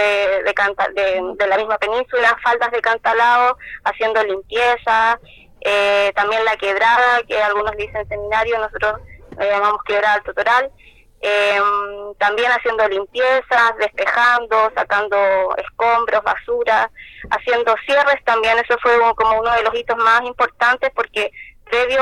de la misma península, faldas de Cantalao, haciendo limpieza. También la quebrada, que algunos dicen seminario, nosotros llamamos quebrada al Totoral, también haciendo limpiezas, despejando, sacando escombros, basura, haciendo cierres también. Eso fue como uno de los hitos más importantes, porque previo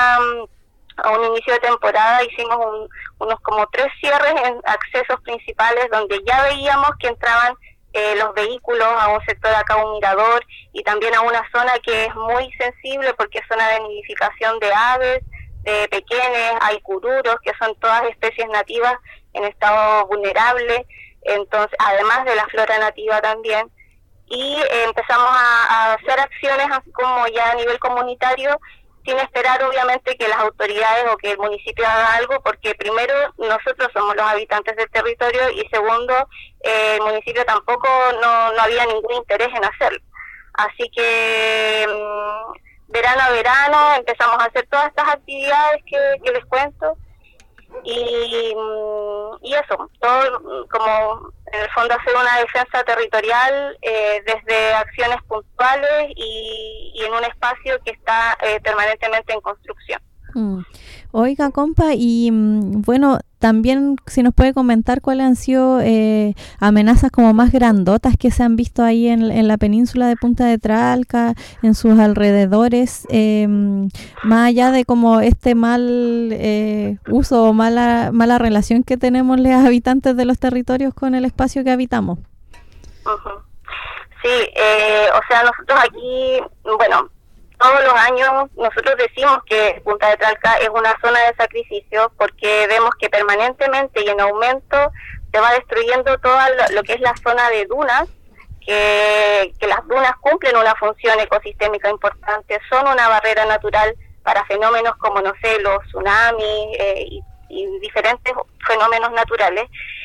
a un inicio de temporada hicimos unos como 3 cierres en accesos principales, donde ya veíamos que entraban los vehículos a un sector acá, un mirador, y también a una zona que es muy sensible porque es zona de nidificación de aves, de pequeños, hay cururos, que son todas especies nativas en estado vulnerable, entonces, además de la flora nativa también. Y empezamos a hacer acciones así como ya a nivel comunitario, sin esperar obviamente que las autoridades o que el municipio haga algo, porque primero nosotros somos los habitantes del territorio, y segundo, el municipio tampoco no había ningún interés en hacerlo. Así que verano a verano empezamos a hacer todas estas actividades que les cuento, y eso, todo como en el fondo hacer una defensa territorial desde acciones puntuales y en un espacio que está permanentemente en construcción. Oiga, compa, y bueno, también si nos puede comentar cuáles han sido amenazas como más grandotas que se han visto ahí en la península de Punta de Tralca, en sus alrededores, más allá de como este mal uso o mala relación que tenemos los habitantes de los territorios con el espacio que habitamos. Uh-huh. Sí, o sea, nosotros aquí, bueno, todos los años nosotros decimos que Punta de Tralca es una zona de sacrificio porque vemos que permanentemente y en aumento se va destruyendo todo lo que es la zona de dunas, que las dunas cumplen una función ecosistémica importante, son una barrera natural para fenómenos como, no sé, los tsunamis y diferentes fenómenos naturales.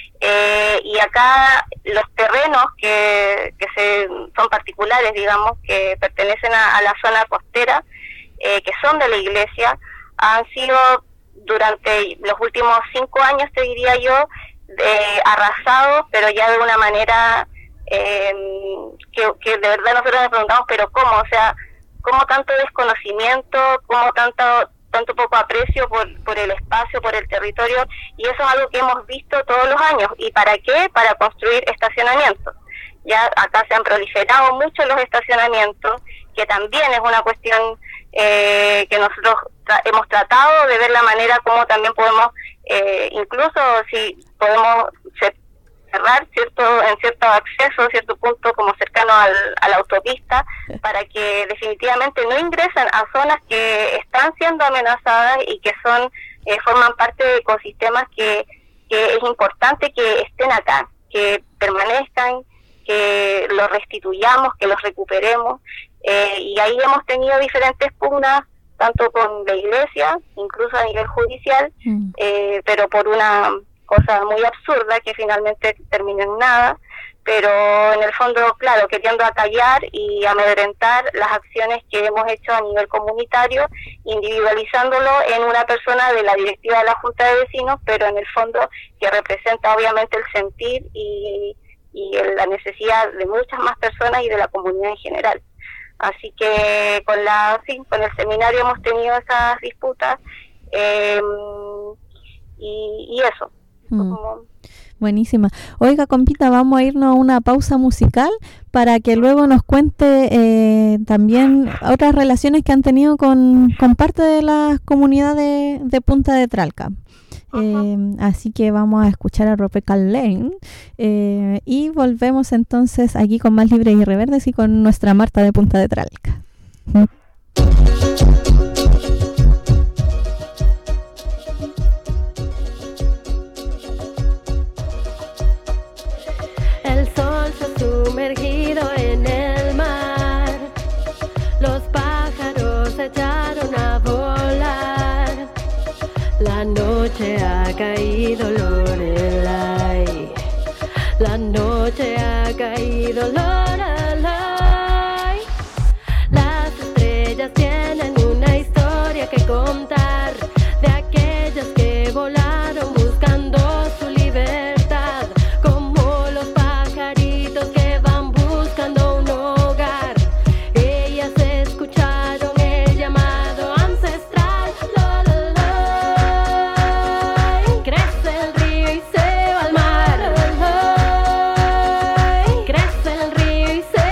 Y acá los terrenos que son particulares, digamos, que pertenecen a la zona costera, que son de la iglesia, han sido durante los últimos 5 años, te diría yo, arrasados, pero ya de una manera que de verdad nosotros nos preguntamos, pero ¿cómo? O sea, ¿cómo tanto desconocimiento? ¿Cómo tanto poco aprecio por el espacio, por el territorio? Y eso es algo que hemos visto todos los años. ¿Y para qué? Para construir estacionamientos. Ya acá se han proliferado mucho los estacionamientos, que también es una cuestión que nosotros hemos tratado de ver la manera como también podemos, incluso si podemos cerrar en cierto acceso, cierto punto como cercano a la autopista, para que definitivamente no ingresen a zonas que están siendo amenazadas y que forman parte de ecosistemas que es importante que estén acá, que permanezcan, que los restituyamos, que los recuperemos, y ahí hemos tenido diferentes pugnas, tanto con la iglesia, incluso a nivel judicial, pero por una cosa muy absurda que finalmente terminó en nada, pero en el fondo, claro, queriendo acallar y amedrentar las acciones que hemos hecho a nivel comunitario, individualizándolo en una persona de la directiva de la Junta de Vecinos, pero en el fondo que representa obviamente el sentir y la necesidad de muchas más personas y de la comunidad en general. Así que con el seminario hemos tenido esas disputas y eso. Buenísima. Oiga, compita, vamos a irnos a una pausa musical para que luego nos cuente también otras relaciones que han tenido con parte de la comunidad de Punta de Tralca. Así que vamos a escuchar a Rebecca Lane y volvemos entonces aquí con más Libres y Reverdes y con nuestra Marta de Punta de Tralca. El sol se ha sumergido en el mar, los pájaros se echaron a volar, la noche ha caído, Lorelai, la noche ha caído, Lorelai, las estrellas tienen una historia que contar, de aquellas que volaron buscando su libertad, como los pajaritos que van buscando un hogar. Ellas escucharon el llamado ancestral. Crece el río y se va al mar. Crece el río y se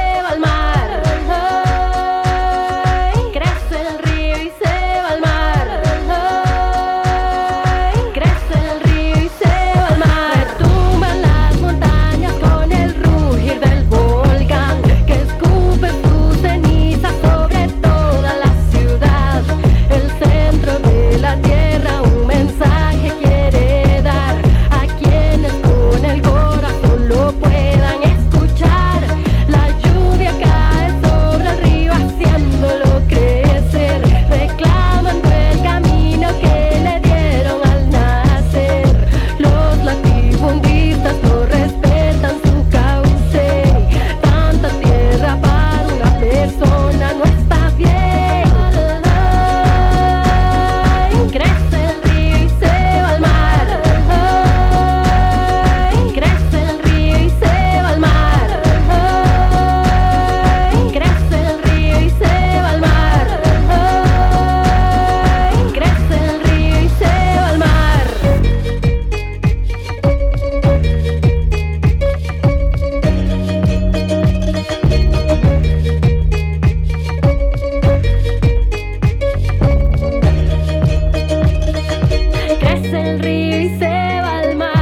río y se va al mar.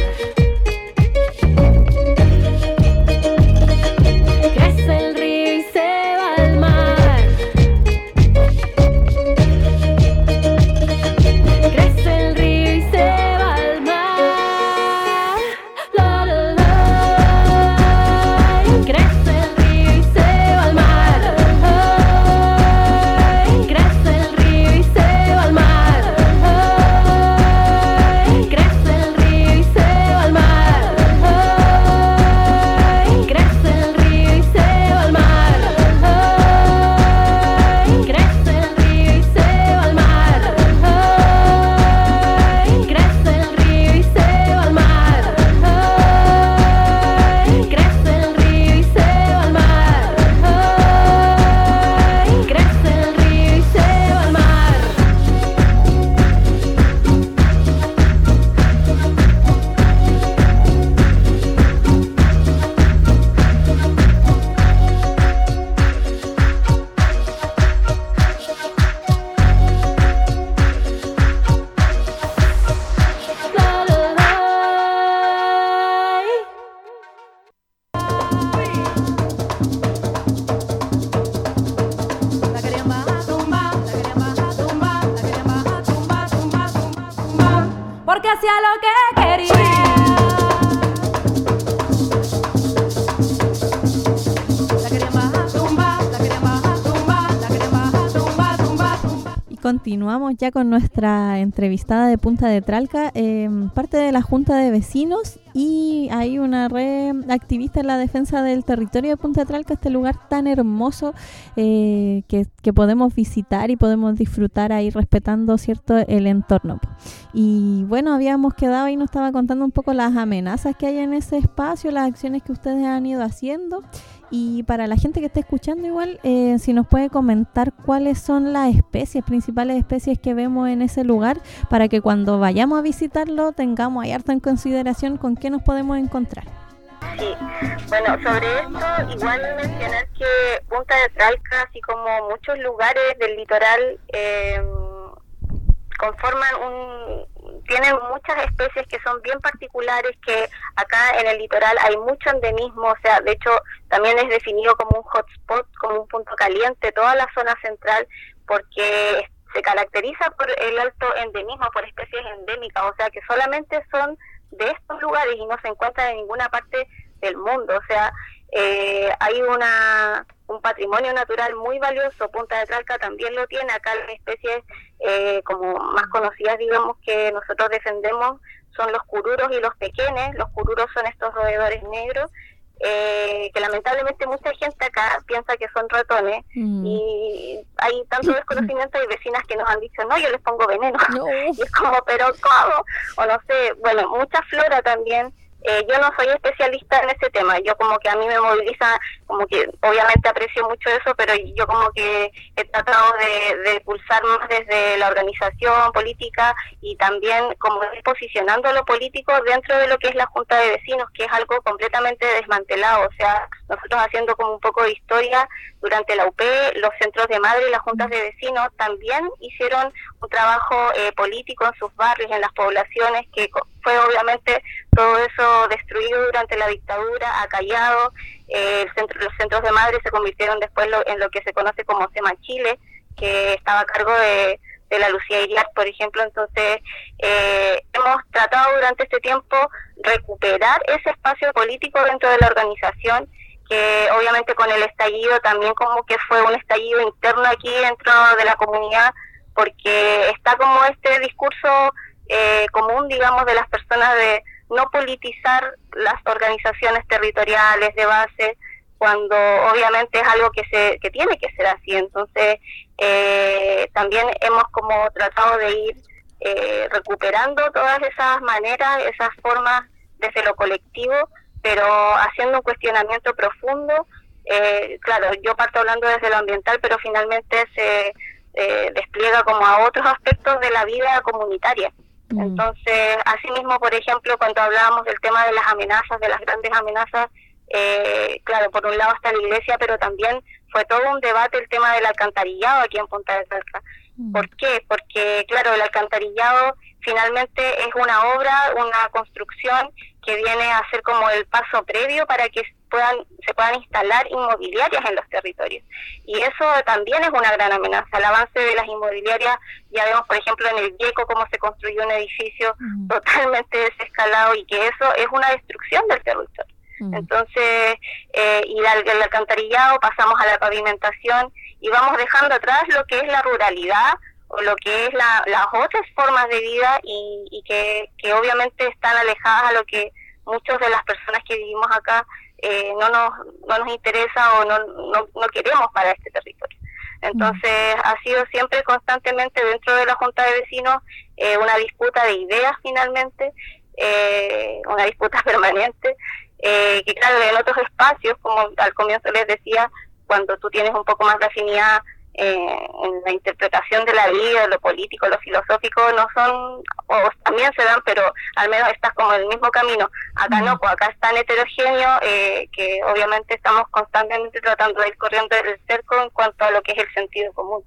Crece el río y se va al mar. Crece el río y se va al mar. La, la, la. Crece el río y se va al mar. Crece el río y se va al mar. Crece el río y se va al mar. Crece el río y se va al mar. Crece el río y se va al mar. Crece el río y se va al mar. Crece el río y se va al mar. Crece el río y se va al mar. La, la, la. La querían bajar, tumba, la querían bajar, tumba, la querían bajar, tumba, tumba, tumba, tumba. Porque hacía lo que quería. La querían bajar, tumba, la querían bajar, tumba, la querían bajar, tumba, tumba, tumba. Y continuamos ya con nuestra entrevistada de Punta de Tralca, parte de la Junta de Vecinos, y hay una red activista en la defensa del territorio de Punta de Tralca, este lugar tan hermoso que podemos visitar y podemos disfrutar ahí respetando, ¿cierto?, el entorno. Y bueno, habíamos quedado y nos estaba contando un poco las amenazas que hay en ese espacio, las acciones que ustedes han ido haciendo. Y para la gente que está escuchando igual, si nos puede comentar cuáles son las principales especies que vemos en ese lugar, para que cuando vayamos a visitarlo tengamos ahí harto en consideración con qué nos podemos encontrar. Sí, bueno, sobre esto igual mencionar que Punta de Tralca, así como muchos lugares del litoral, tienen muchas especies que son bien particulares, que acá en el litoral hay mucho endemismo, o sea, de hecho también es definido como un hotspot, como un punto caliente, toda la zona central, porque se caracteriza por el alto endemismo, por especies endémicas, o sea, que solamente son de estos lugares y no se encuentran en ninguna parte del mundo, o sea, hay un patrimonio natural muy valioso. Punta de Tralca también lo tiene. Acá las especies como más conocidas, digamos, que nosotros defendemos son los cururos y los pequeñes. Los cururos son estos roedores negros que lamentablemente mucha gente acá piensa que son ratones y hay tanto desconocimiento, hay vecinas que nos han dicho, no, yo les pongo veneno. Y es como, pero ¿cómo? O no sé, bueno, mucha flora también. Yo no soy especialista en ese tema, yo como que a mí me moviliza, como que obviamente aprecio mucho eso, pero yo como que he tratado de pulsar más desde la organización política y también como ir posicionando lo político dentro de lo que es la Junta de Vecinos, que es algo completamente desmantelado. O sea, nosotros haciendo como un poco de historia, durante la UP, los centros de madre y las juntas de vecinos también hicieron un trabajo político en sus barrios, en las poblaciones, que fue obviamente todo eso destruido durante la dictadura, acallado. Los centros de madre se convirtieron después en lo que se conoce como SEMA Chile, que estaba a cargo de la Lucía Iriart, por ejemplo. Entonces, hemos tratado durante este tiempo recuperar ese espacio político dentro de la organización, que obviamente con el estallido también como que fue un estallido interno aquí dentro de la comunidad, porque está como este discurso común, digamos, de las personas de no politizar las organizaciones territoriales de base, cuando obviamente es algo que tiene que ser así. Entonces, también hemos como tratado de ir recuperando todas esas maneras, esas formas desde lo colectivo, pero haciendo un cuestionamiento profundo. Claro, yo parto hablando desde lo ambiental, pero finalmente se despliega como a otros aspectos de la vida comunitaria. Entonces, asimismo, por ejemplo, cuando hablábamos del tema de las amenazas, de las grandes amenazas, claro, por un lado está la iglesia, pero también fue todo un debate el tema del alcantarillado aquí en Punta de Tralca. ¿Por qué? Porque, claro, el alcantarillado finalmente es una obra, una construcción que viene a ser como el paso previo para que se puedan instalar inmobiliarias en los territorios. Y eso también es una gran amenaza. El avance de las inmobiliarias, ya vemos, por ejemplo, en el Vieco cómo se construyó un edificio totalmente desescalado, y que eso es una destrucción del territorio. Entonces, y el alcantarillado, pasamos a la pavimentación y vamos dejando atrás lo que es la ruralidad o lo que es las otras formas de vida y que obviamente están alejadas a lo que muchas de las personas que vivimos acá no nos interesa o no queremos para este territorio. Entonces, ha sido siempre constantemente dentro de la Junta de Vecinos una disputa de ideas finalmente, una disputa permanente, que claro, en otros espacios, como al comienzo les decía, cuando tú tienes un poco más de afinidad en la interpretación de la vida, de lo político, lo filosófico, no son, o también se dan, pero al menos estás como en el mismo camino. Acá no, pues acá es tan heterogéneo que obviamente estamos constantemente tratando de ir corriendo el cerco en cuanto a lo que es el sentido común.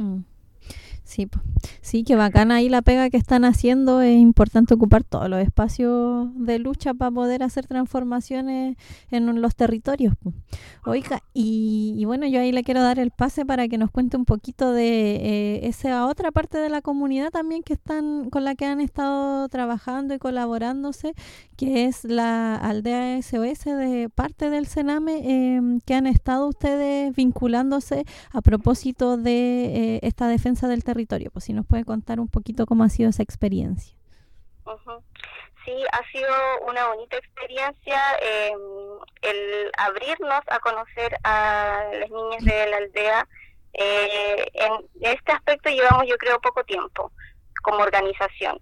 Sí, sí, que bacana ahí la pega que están haciendo. Es importante ocupar todos los espacios de lucha para poder hacer transformaciones en los territorios. Oiga, y bueno, yo ahí le quiero dar el pase para que nos cuente un poquito de esa otra parte de la comunidad también que están con la que han estado trabajando y colaborándose, que es la aldea SOS de parte del Sename, que han estado ustedes vinculándose a propósito de esta defensa del territorio. Pues si nos puede contar un poquito cómo ha sido esa experiencia. Sí, ha sido una bonita experiencia el abrirnos a conocer a las niñas de la aldea. En este aspecto llevamos, yo creo, poco tiempo como organización.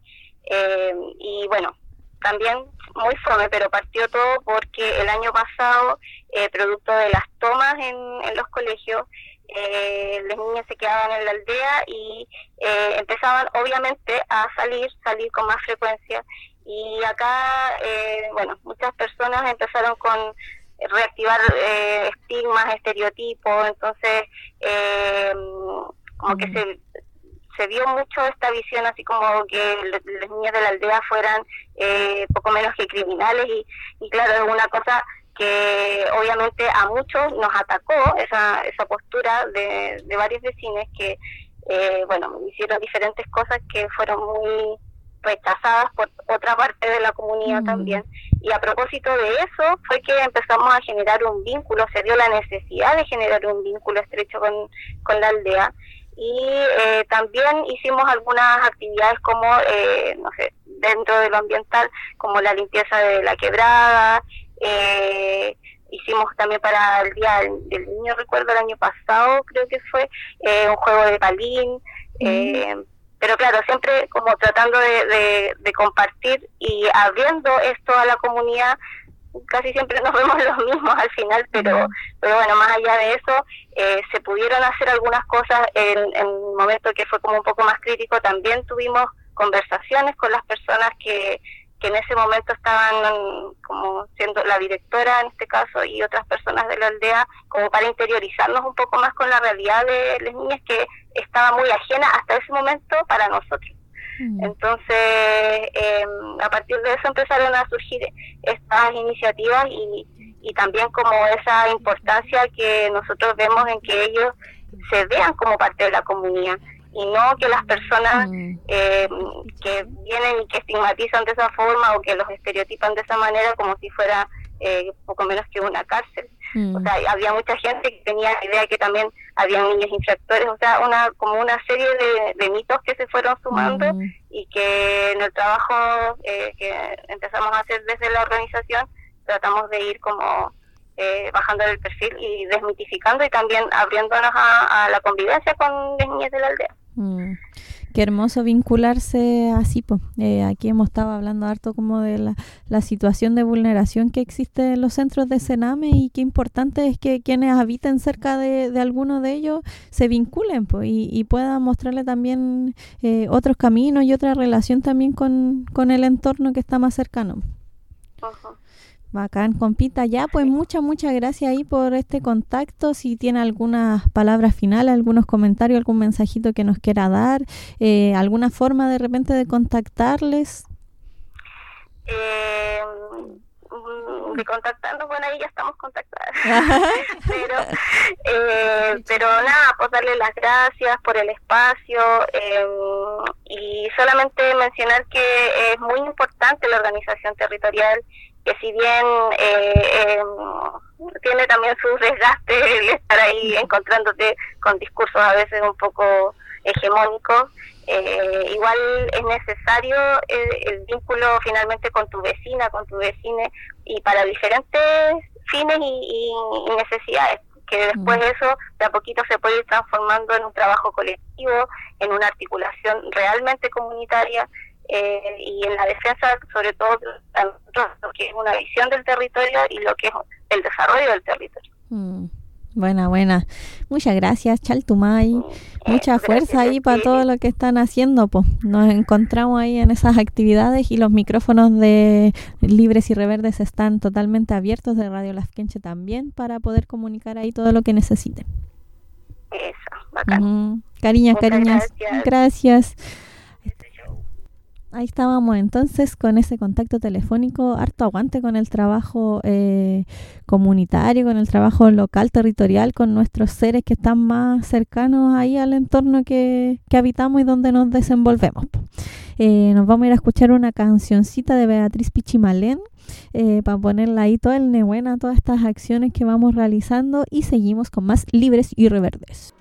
Y bueno, también muy fome, pero partió todo porque el año pasado, producto de las tomas en los colegios, las niñas se quedaban en la aldea y empezaban obviamente a salir con más frecuencia, y acá bueno, muchas personas empezaron con reactivar estigmas, estereotipos. Entonces como que se vio mucho esta visión así como que las niñas de la aldea fueran poco menos que criminales, y claro, es una cosa que obviamente a muchos nos atacó esa postura de varios vecinos que bueno, hicieron diferentes cosas que fueron muy rechazadas por otra parte de la comunidad también. Y a propósito de eso fue que empezamos a generar un vínculo, se dio la necesidad de generar un vínculo estrecho con la aldea, y también hicimos algunas actividades como no sé, dentro de lo ambiental, como la limpieza de la quebrada. Hicimos también para el Día del Niño, recuerdo el año pasado, creo que fue, un juego de palín, pero claro, siempre como tratando de compartir y abriendo esto a la comunidad. Casi siempre nos vemos los mismos al final, pero bueno, más allá de eso, se pudieron hacer algunas cosas en un momento que fue como un poco más crítico. También tuvimos conversaciones con las personas que en ese momento estaban como siendo la directora en este caso y otras personas de la aldea, como para interiorizarnos un poco más con la realidad de las niñas, que estaba muy ajena hasta ese momento para nosotros. Entonces a partir de eso empezaron a surgir estas iniciativas y también como esa importancia que nosotros vemos en que ellos se vean como parte de la comunidad, y no que las personas que vienen y que estigmatizan de esa forma o que los estereotipan de esa manera como si fuera poco menos que una cárcel. O sea, había mucha gente que tenía la idea de que también había niños infractores, o sea, como una serie de mitos que se fueron sumando y que en el trabajo que empezamos a hacer desde la organización tratamos de ir como bajando el perfil y desmitificando, y también abriéndonos a la convivencia con las niñas de la aldea. Qué hermoso vincularse así, pues. Aquí hemos estado hablando harto como de la situación de vulneración que existe en los centros de Sename, y qué importante es que quienes habiten cerca de alguno de ellos se vinculen, pues, y puedan mostrarle también otros caminos y otra relación también con el entorno que está más cercano. Bacán, compita. Ya, pues muchas gracias ahí por este contacto. Si tiene algunas palabras finales, algunos comentarios, algún mensajito que nos quiera dar, alguna forma de repente de contactarles. De contactarnos, bueno, ahí ya estamos contactadas. pero nada, pues darle las gracias por el espacio y solamente mencionar que es muy importante la organización territorial, que si bien tiene también sus desgastes el estar ahí encontrándote con discursos a veces un poco hegemónicos, igual es necesario el vínculo finalmente con tu vecina, con tu vecine, y para diferentes fines y necesidades, que después eso de a poquito se puede ir transformando en un trabajo colectivo, en una articulación realmente comunitaria, y en la defensa sobre todo de lo que es una visión del territorio y lo que es el desarrollo del territorio. Buena. Muchas gracias, Chaltumay. Mucha fuerza ahí para todo lo que están haciendo. Pues nos encontramos ahí en esas actividades y los micrófonos de Libres y Reverdes están totalmente abiertos, de Radio Laskenche también, para poder comunicar ahí todo lo que necesiten. Eso, bacán. Cariñas. Gracias. Ahí estábamos entonces con ese contacto telefónico, harto aguante con el trabajo comunitario, con el trabajo local, territorial, con nuestros seres que están más cercanos ahí al entorno que habitamos y donde nos desenvolvemos. Nos vamos a ir a escuchar una cancioncita de Beatriz Pichimalén para ponerla ahí toda el nebuena, todas estas acciones que vamos realizando, y seguimos con más Libres y Reverdes.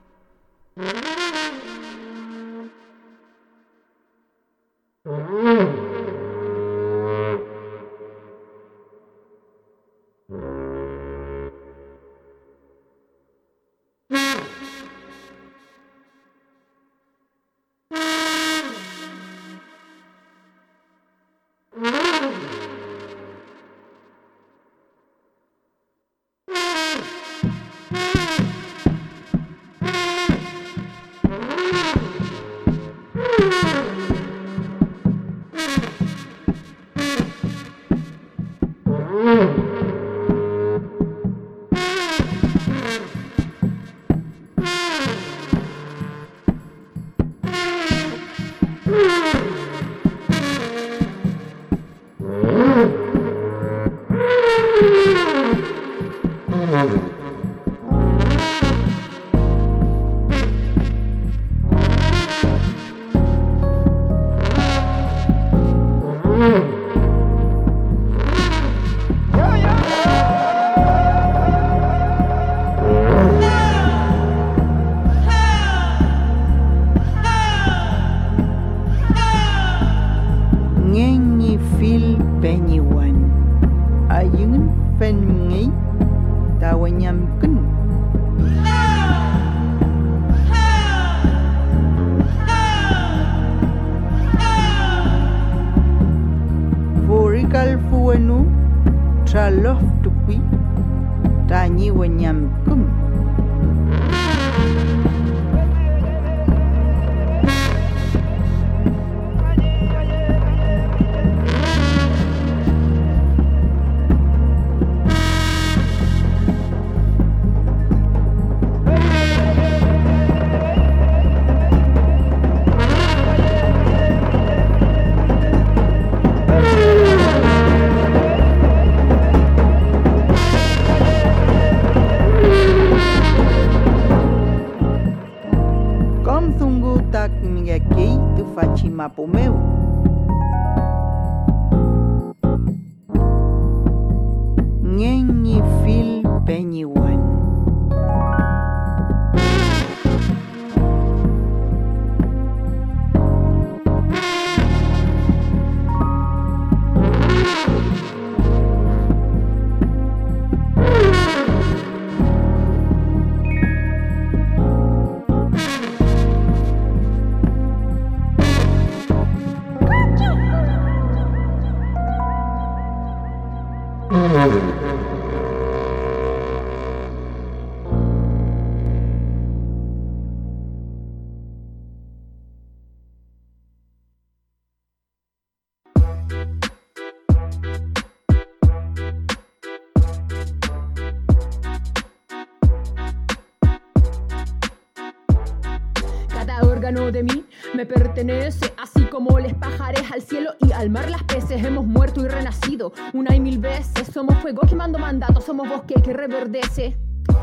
ya no de mí me pertenece. Así como les pajares al cielo y al mar las peces, hemos muerto y renacido una y mil veces. Somos fuego quemando mandatos, somos bosque que reverdece.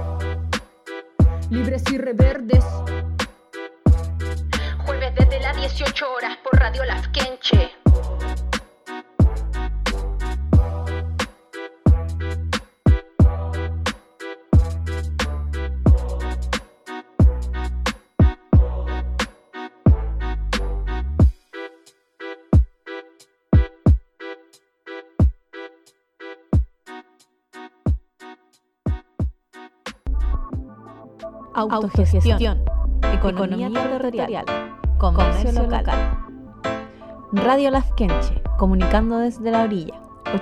Libres y reverdes. Jueves desde las 18 horas por Radio Lafkenche. Autogestión, economía territorial, comercio local. Radio Lafkenche, comunicando desde la orilla,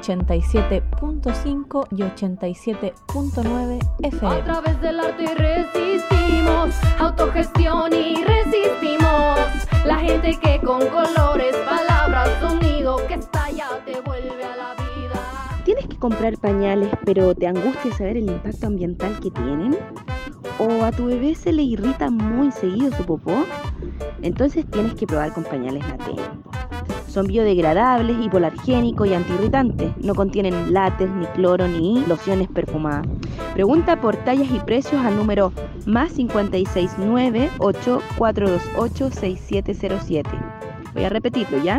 87.5 y 87.9 FM. A través del arte resistimos, autogestión y resistimos. La gente que con colores, palabras, sonido que estalla te vuelve a la vida. ¿Tienes que comprar pañales pero te angustia saber el impacto ambiental que tienen? ¿O a tu bebé se le irrita muy seguido su popó? Entonces tienes que probar con pañales Nateen. Son biodegradables, hipoalergénicos y antiirritantes. No contienen látex, ni cloro, ni lociones perfumadas. Pregunta por tallas y precios al número +569 8428 6707. Voy a repetirlo ya.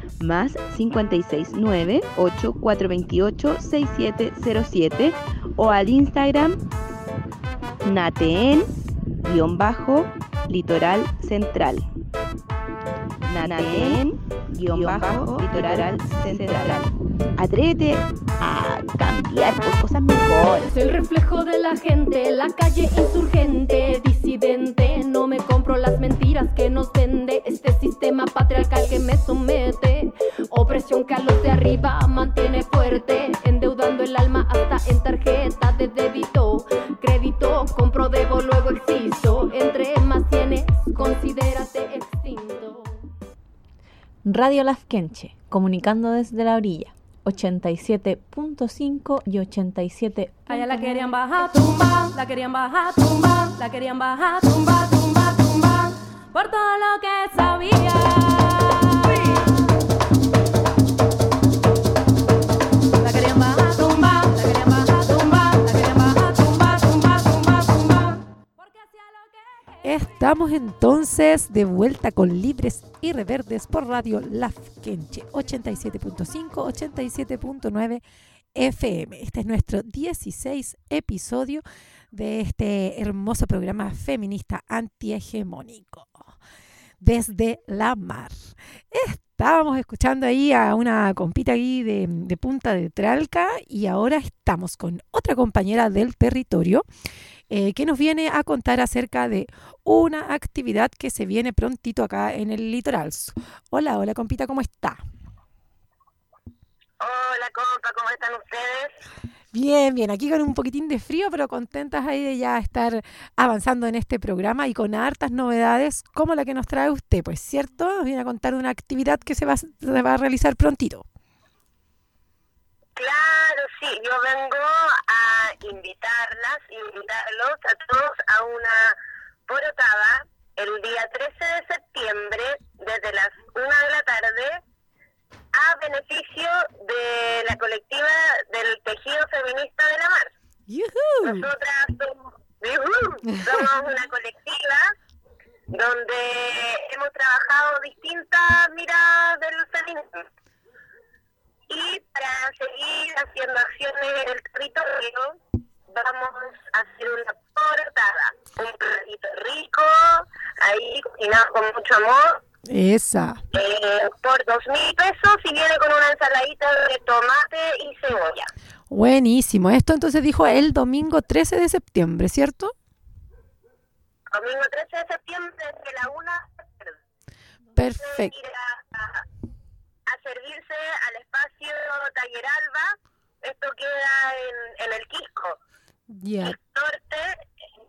+569 8428 6707 o al Instagram Nateen_Litoral Central. Nateen_Litoral Central. Atrévete a cambiar por cosas mejores. Es el reflejo de la gente, la calle insurgente, disidente. No me compro las mentiras que nos vende este sistema patriarcal que me somete. Opresión que a los de arriba mantiene fuerte, endeudando el alma hasta en tarjeta de débito. Crédito, compro, debo, luego existo. Entre más tienes, considérate extinto. Radio Lafkenche, comunicando desde la orilla, 87.5 y 87. Allá la querían bajar, tumba, la querían bajar, tumba, la querían bajar, tumba, tumba, tumba, por todo lo que sabía. La querían bajar, tumba, la querían bajar, tumba, la querían bajar, tumba, tumba, tumba, tumba. Estamos entonces de vuelta con Libres y Reverdes por Radio Lafkenche 87.5, 87.9 FM. Este es nuestro 16 episodio de este hermoso programa feminista antihegemónico. Desde la mar. Estábamos escuchando ahí a una compita ahí de Punta de Tralca y ahora estamos con otra compañera del territorio que nos viene a contar acerca de una actividad que se viene prontito acá en el litoral. Hola, hola compita, ¿cómo está? Hola compa, ¿cómo están ustedes? Bien, bien, aquí con un poquitín de frío, pero contentas ahí de ya estar avanzando en este programa y con hartas novedades como la que nos trae usted, pues, ¿cierto? Nos viene a contar una actividad que se va a realizar prontito. Claro, sí, yo vengo a invitarlos a todos a una porotada el día 13 de septiembre desde las 1 de la tarde a beneficio de la colectiva del tejido feminista de la mar. ¡Yuhu! Nosotras somos una colectiva donde hemos trabajado distintas miradas del feminismo. Y para seguir haciendo acciones en el territorio, vamos a hacer una porotada, un platito rico, ahí cocinado con mucho amor. Esa. Por 2.000 pesos y viene con una ensaladita de tomate y cebolla. Buenísimo. Esto entonces dijo el domingo 13 de septiembre, ¿cierto? Domingo 13 de septiembre desde la 1 de la tarde. Perfecto. Ir a servirse al espacio Taller Alba. Esto queda en el Quisco. Ya. Norte,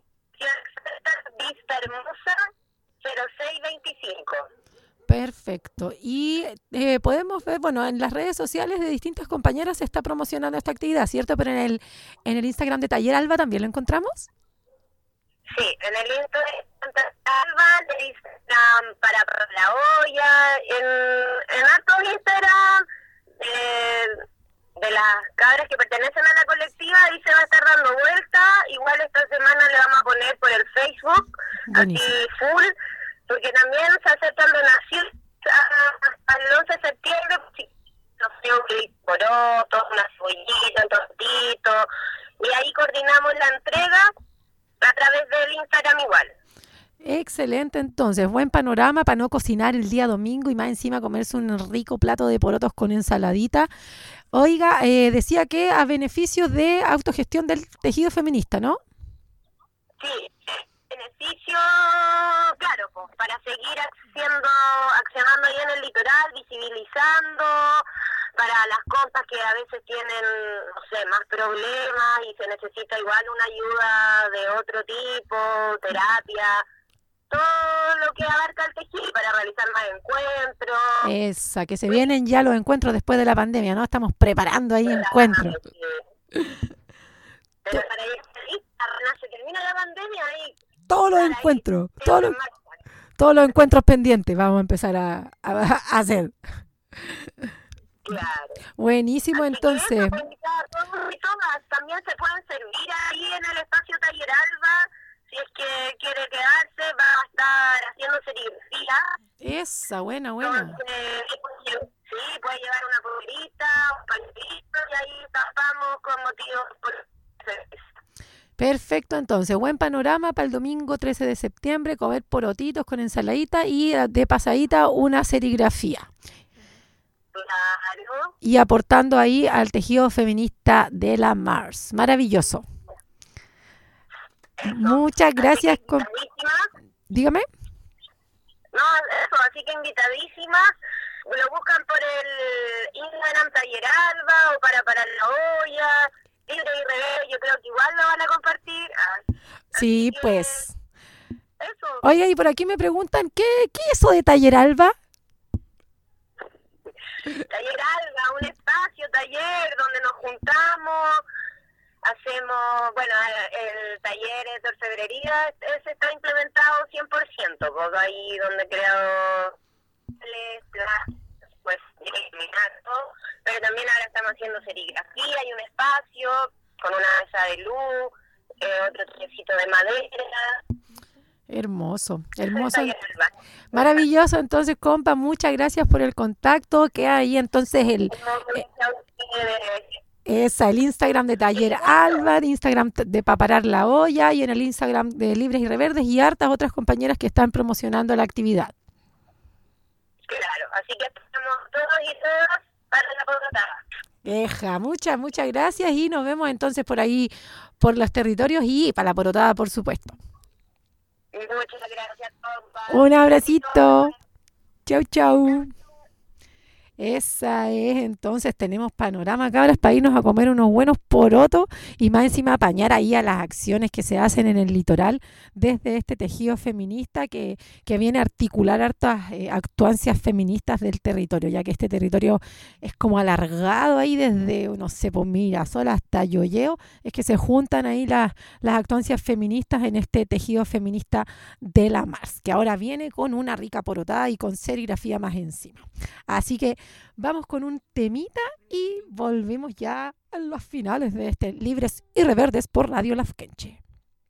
Vista Hermosa, 0625. Perfecto. Y podemos ver, bueno, en las redes sociales de distintas compañeras se está promocionando esta actividad, ¿cierto? Pero en el Instagram de Taller Alba también lo encontramos. Sí, en el Instagram de Instagram para la olla, en hartos Instagram de las cabras que pertenecen a la colectiva, ahí se va a estar dando vuelta. Igual esta semana le vamos a poner por el Facebook, Buenísimo. así full, porque también se aceptan donaciones hasta el 11 de septiembre, no sé, un poroto, una cebollita, un tortito, y ahí coordinamos la entrega a través del Instagram igual. Excelente, entonces, buen panorama para no cocinar el día domingo y más encima comerse un rico plato de porotos con ensaladita. Oiga, decía que a beneficio de autogestión del tejido feminista, ¿no? Sí, beneficio, claro, pues, para seguir accionando ahí en el litoral, visibilizando para las compas que a veces tienen, no sé, más problemas y se necesita igual una ayuda de otro tipo, terapia, todo lo que abarca el tejido para realizar más encuentros. Esa, que se vienen ya los encuentros después de la pandemia, ¿no? Estamos preparando ahí encuentros. Pero para ir se termina la pandemia ahí. Todos los encuentros, todos los encuentros pendientes vamos a empezar a hacer. Claro. Buenísimo, Así entonces. que eso, pues, invitar a todos y todas. También se pueden servir ahí en el espacio Taller Alba. Si es que quiere quedarse, va a estar haciendo serigrafía. Esa, buena. Entonces, sí, puede llevar una polerita, un pañuelito y ahí tapamos con motivos por Perfecto, entonces, buen panorama para el domingo 13 de septiembre, comer porotitos con ensaladita y de pasadita una serigrafía. Claro. Y aportando ahí al tejido feminista de la Mars. Maravilloso. Muchas gracias. Dígame. No, eso, así que invitadísimas. Lo buscan por el Instagram Taller Alba o para la olla. Libre y Revés, yo creo que igual lo van a compartir. Sí, pues. Eso. Oye, y por aquí me preguntan, ¿qué es eso de Taller Alba? Taller Alba, un espacio, taller donde nos juntamos, hacemos, bueno, el taller de orfebrería ese está implementado 100%, pues ahí donde creo pues todo, pero también ahora estamos haciendo serigrafía, hay un espacio con una mesa de luz, otro tallercito de madera. Hermoso. Maravilloso, entonces, compa, muchas gracias por el contacto. Queda ahí entonces el Instagram de Taller Alba, el Instagram de Paparar la Olla y en el Instagram de Libres y Reverdes y hartas otras compañeras que están promocionando la actividad. Claro, así que estamos todos y todas para la porotada. Muchas gracias y nos vemos entonces por ahí, por los territorios y para la porotada, por supuesto. Muchas gracias, compa. Un abracito. Chau. Esa es, entonces tenemos panorama, cabras, para irnos a comer unos buenos porotos y más encima apañar ahí a las acciones que se hacen en el litoral desde este tejido feminista que viene a articular hartas actuancias feministas del territorio, ya que este territorio es como alargado ahí desde, no sé, pues Mirasol hasta Yoyeo, es que se juntan ahí las actuancias feministas en este tejido feminista de la Mars, que ahora viene con una rica porotada y con serigrafía más encima. Así que vamos con un temita y volvemos ya a los finales de este Libres y Reverdes por Radio Lafkenche.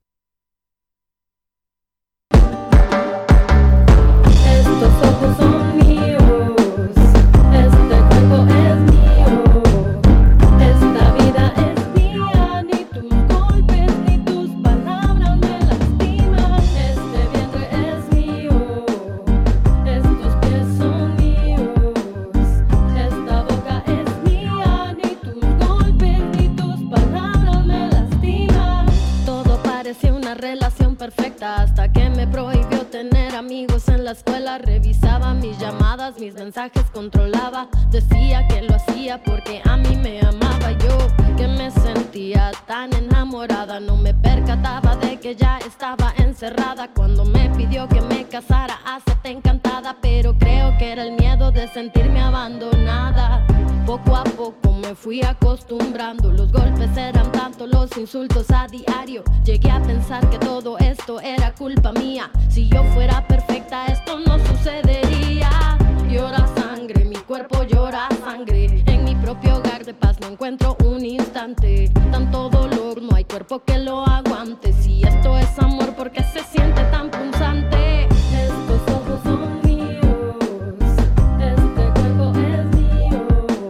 Estos ojos son míos, este cuerpo es mío, esta vida es mía, ni tus golpes ni tus palabras me lastiman. Este vientre es mío, estos pies son míos, esta boca es mía, ni tus golpes ni tus palabras me lastiman. Todo parecía una relación perfecta hasta que me prohibió tener amigos en la escuela. Revisaba mis llamadas, mis mensajes controlaba. Decía que lo hacía porque a mí me amaba. Yo que me sentía tan enamorada. No me percataba de que ya estaba encerrada. Cuando me pidió que me casara, acepté encantada, pero creo que era el miedo de sentirme abandonada. Poco a poco me fui acostumbrando. Los golpes eran tanto, los insultos a diario. Llegué a pensar que todo esto era culpa mía. Si yo fuera perfecta, esto no sucedería. Llora sangre, mi cuerpo llora sangre. En mi propio hogar de paz no encuentro un instante. Tanto dolor, no hay cuerpo que lo aguante. Si esto es amor, ¿por qué se siente tan punzante? Estos ojos son míos, este cuerpo es mío,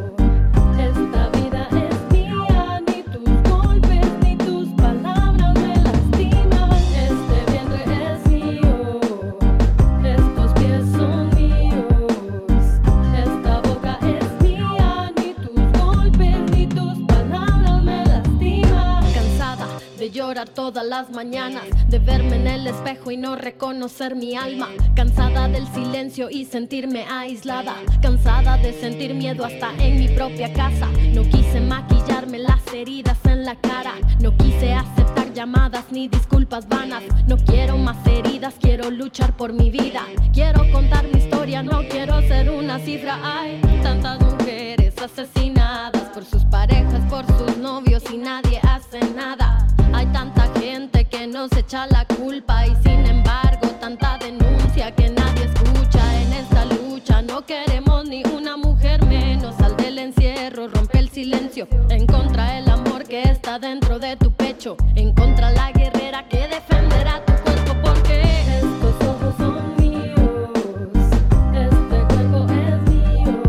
esta vida es mía. Ni tus golpes ni tus palabras me lastiman. Este vientre es mío, estos pies son míos, esta boca es mía. Ni tus golpes ni tus palabras me lastiman. Cansada de llorar todas las mañanas, de verme en el espejo y no reconocer mi alma. Cansada del silencio y sentirme aislada. Cansada de sentir miedo hasta en mi propia casa. No quise maquillarme las heridas en la cara. No quise aceptar llamadas ni disculpas vanas. No quiero más heridas, quiero luchar por mi vida. Quiero contar mi historia, no quiero ser una cifra. Hay tantas mujeres asesinadas por sus parejas, por sus novios y nadie hace nada. Hay tanta gente que nos echa la culpa y sin embargo tanta denuncia que nadie escucha. En esta lucha no queremos ni una mujer menos. Sal del encierro, rompe el silencio. Encontra el amor que está dentro de tu pecho. Encontra la guerrera que defenderá tu cuerpo, porque estos ojos son míos, este cuerpo es mío,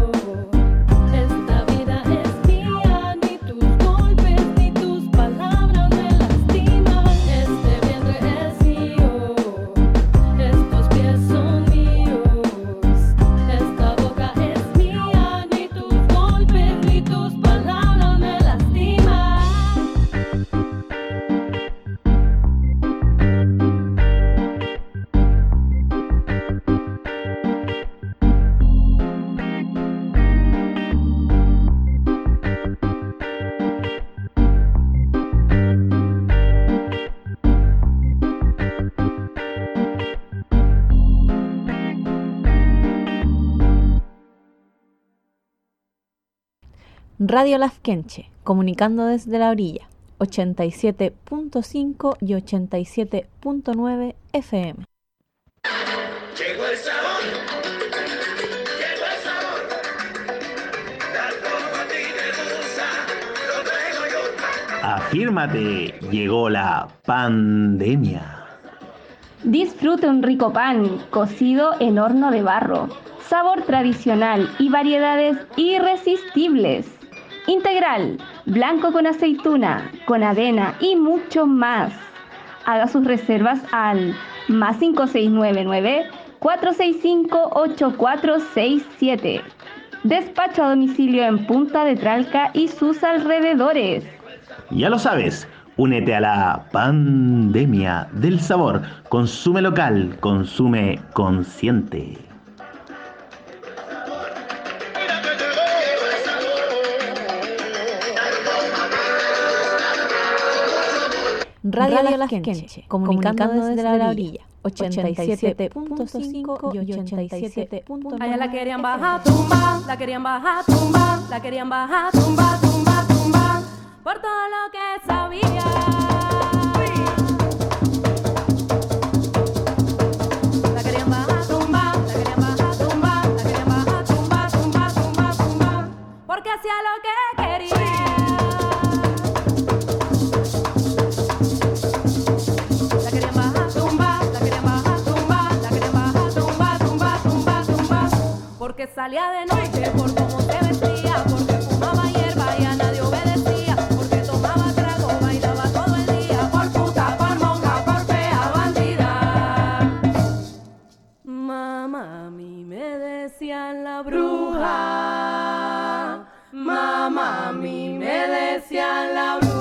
esta vida es mía. Ni tus golpes ni tus palabras me lastiman. Este vientre es mío, estos pies son míos, esta boca es mía. Ni tus golpes ni tus palabras me lastiman. Radio Lafkenche, comunicando desde la orilla, 87.5 y 87.9 FM. Llegó el sabor, llegó el sabor, tal como a ti te gusta, lo traigo yo. Afírmate, llegó la pandemia. Disfrute un rico pan cocido en horno de barro, sabor tradicional y variedades irresistibles. Integral, blanco con aceituna, con avena y mucho más. Haga sus reservas al más 5699-465-8467. Despacho a domicilio en Punta de Tralca y sus alrededores. Ya lo sabes, únete a la pandemia del sabor. Consume local, consume consciente. Radio Lafkenche, comunicando desde la orilla, 87.5 y 87.9. Allá la querían bajar, tumba, la querían bajar, tumba, la querían bajar, tumba, tumba, tumba, por todo lo que sabía. La querían bajar, tumba, la querían bajar, tumba, la querían bajar, tumba, tumba, tumba, tumba, porque hacía lo que quería. Porque salía de noche por cómo se vestía, porque fumaba hierba y a nadie obedecía, porque tomaba trago, bailaba todo el día, por puta, por monja, por fea, bandida. Mamá, a mí me decían la bruja, mamá, a mí me decían la bruja.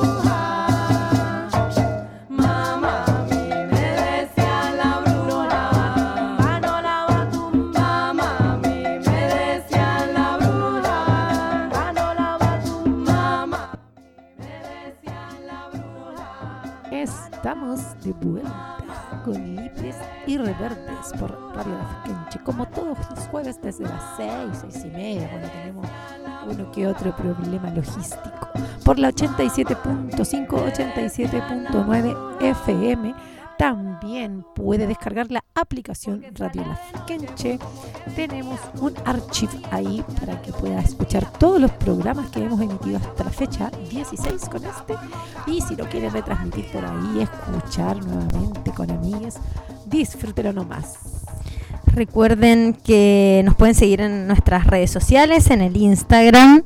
Estamos de vuelta con Libres y Reverdes por Radio Lafkenche, como todos los jueves desde las 6:30, cuando tenemos uno que otro problema logístico, por la 87.5, 87.9 FM. También puede descargar la aplicación Radio Lafkenche. Tenemos un archivo ahí para que pueda escuchar todos los programas que hemos emitido hasta la fecha 16 con este. Y si lo quieren retransmitir por ahí, escuchar nuevamente con amigues, disfrútenlo nomás. Recuerden que nos pueden seguir en nuestras redes sociales, en el Instagram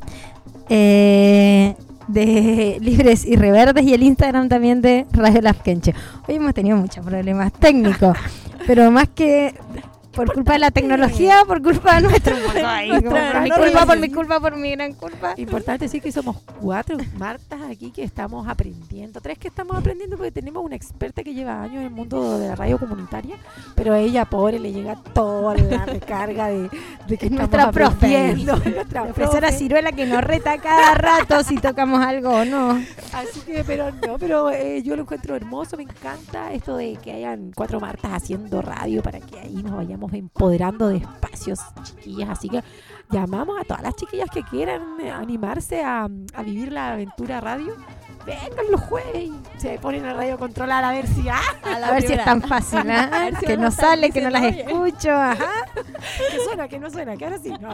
de Libres y Reverdes y el Instagram también de Radio Lafkenche. Hoy hemos tenido muchos problemas técnicos, pero más que por culpa de la tecnología, por culpa de nuestro por mi gran culpa. Importante decir que somos 4 Martas aquí que estamos aprendiendo, 3 que estamos aprendiendo porque tenemos una experta que lleva años en el mundo de la radio comunitaria, pero a ella, pobre, le llega toda la recarga de que nuestra estamos profe, nuestra profesora Ciruela, que nos reta cada rato si tocamos algo o no. Así que, pero yo lo encuentro hermoso, me encanta esto de que hayan 4 Martas haciendo radio para que ahí nos vayamos empoderando de espacios, chiquillas. Así que llamamos a todas las chiquillas que quieran animarse a vivir la aventura radio. Vengan los jueves y se ponen a radio controlar a ver si a ver si es tan fácil, que no sale, que no las escucho, que no suena, que ahora sí. No.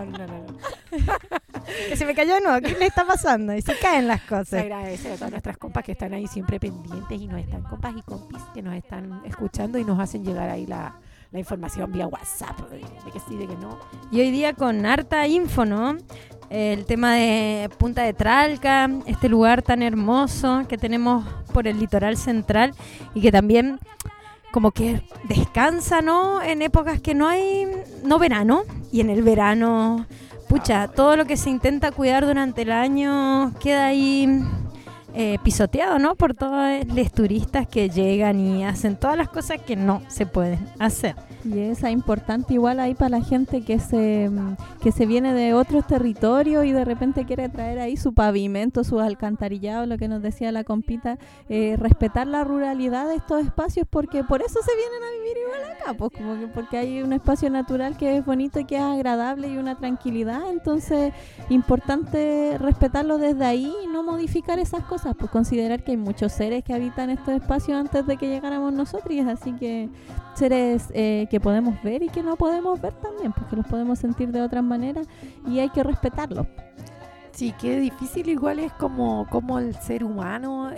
Que se me cayó de nuevo, ¿qué le está pasando? Y se caen las cosas. Se agradece a todas nuestras compas que están ahí siempre pendientes y nos están, compas y compis que nos están escuchando y nos hacen llegar ahí la información vía WhatsApp, de que sí, de que no. Y hoy día con harta info, ¿no? El tema de Punta de Tralca, este lugar tan hermoso que tenemos por el litoral central y que también como que descansa, ¿no? En épocas que no hay, no verano, y en el verano, pucha, todo lo que se intenta cuidar durante el año queda ahí pisoteado, ¿no? Por todos los turistas que llegan y hacen todas las cosas que no se pueden hacer. Y esa importante igual ahí para la gente que se viene de otros territorios y de repente quiere traer ahí su pavimento, sus alcantarillados, lo que nos decía la compita, respetar la ruralidad de estos espacios, porque por eso se vienen a vivir igual acá, pues como que porque hay un espacio natural que es bonito y que es agradable y una tranquilidad. Entonces importante respetarlo desde ahí y no modificar esas cosas, pues considerar que hay muchos seres que habitan estos espacios antes de que llegáramos nosotros, así que seres que podemos ver y que no podemos ver también, porque los podemos sentir de otras maneras y hay que respetarlos. Sí, qué difícil igual es como el ser humano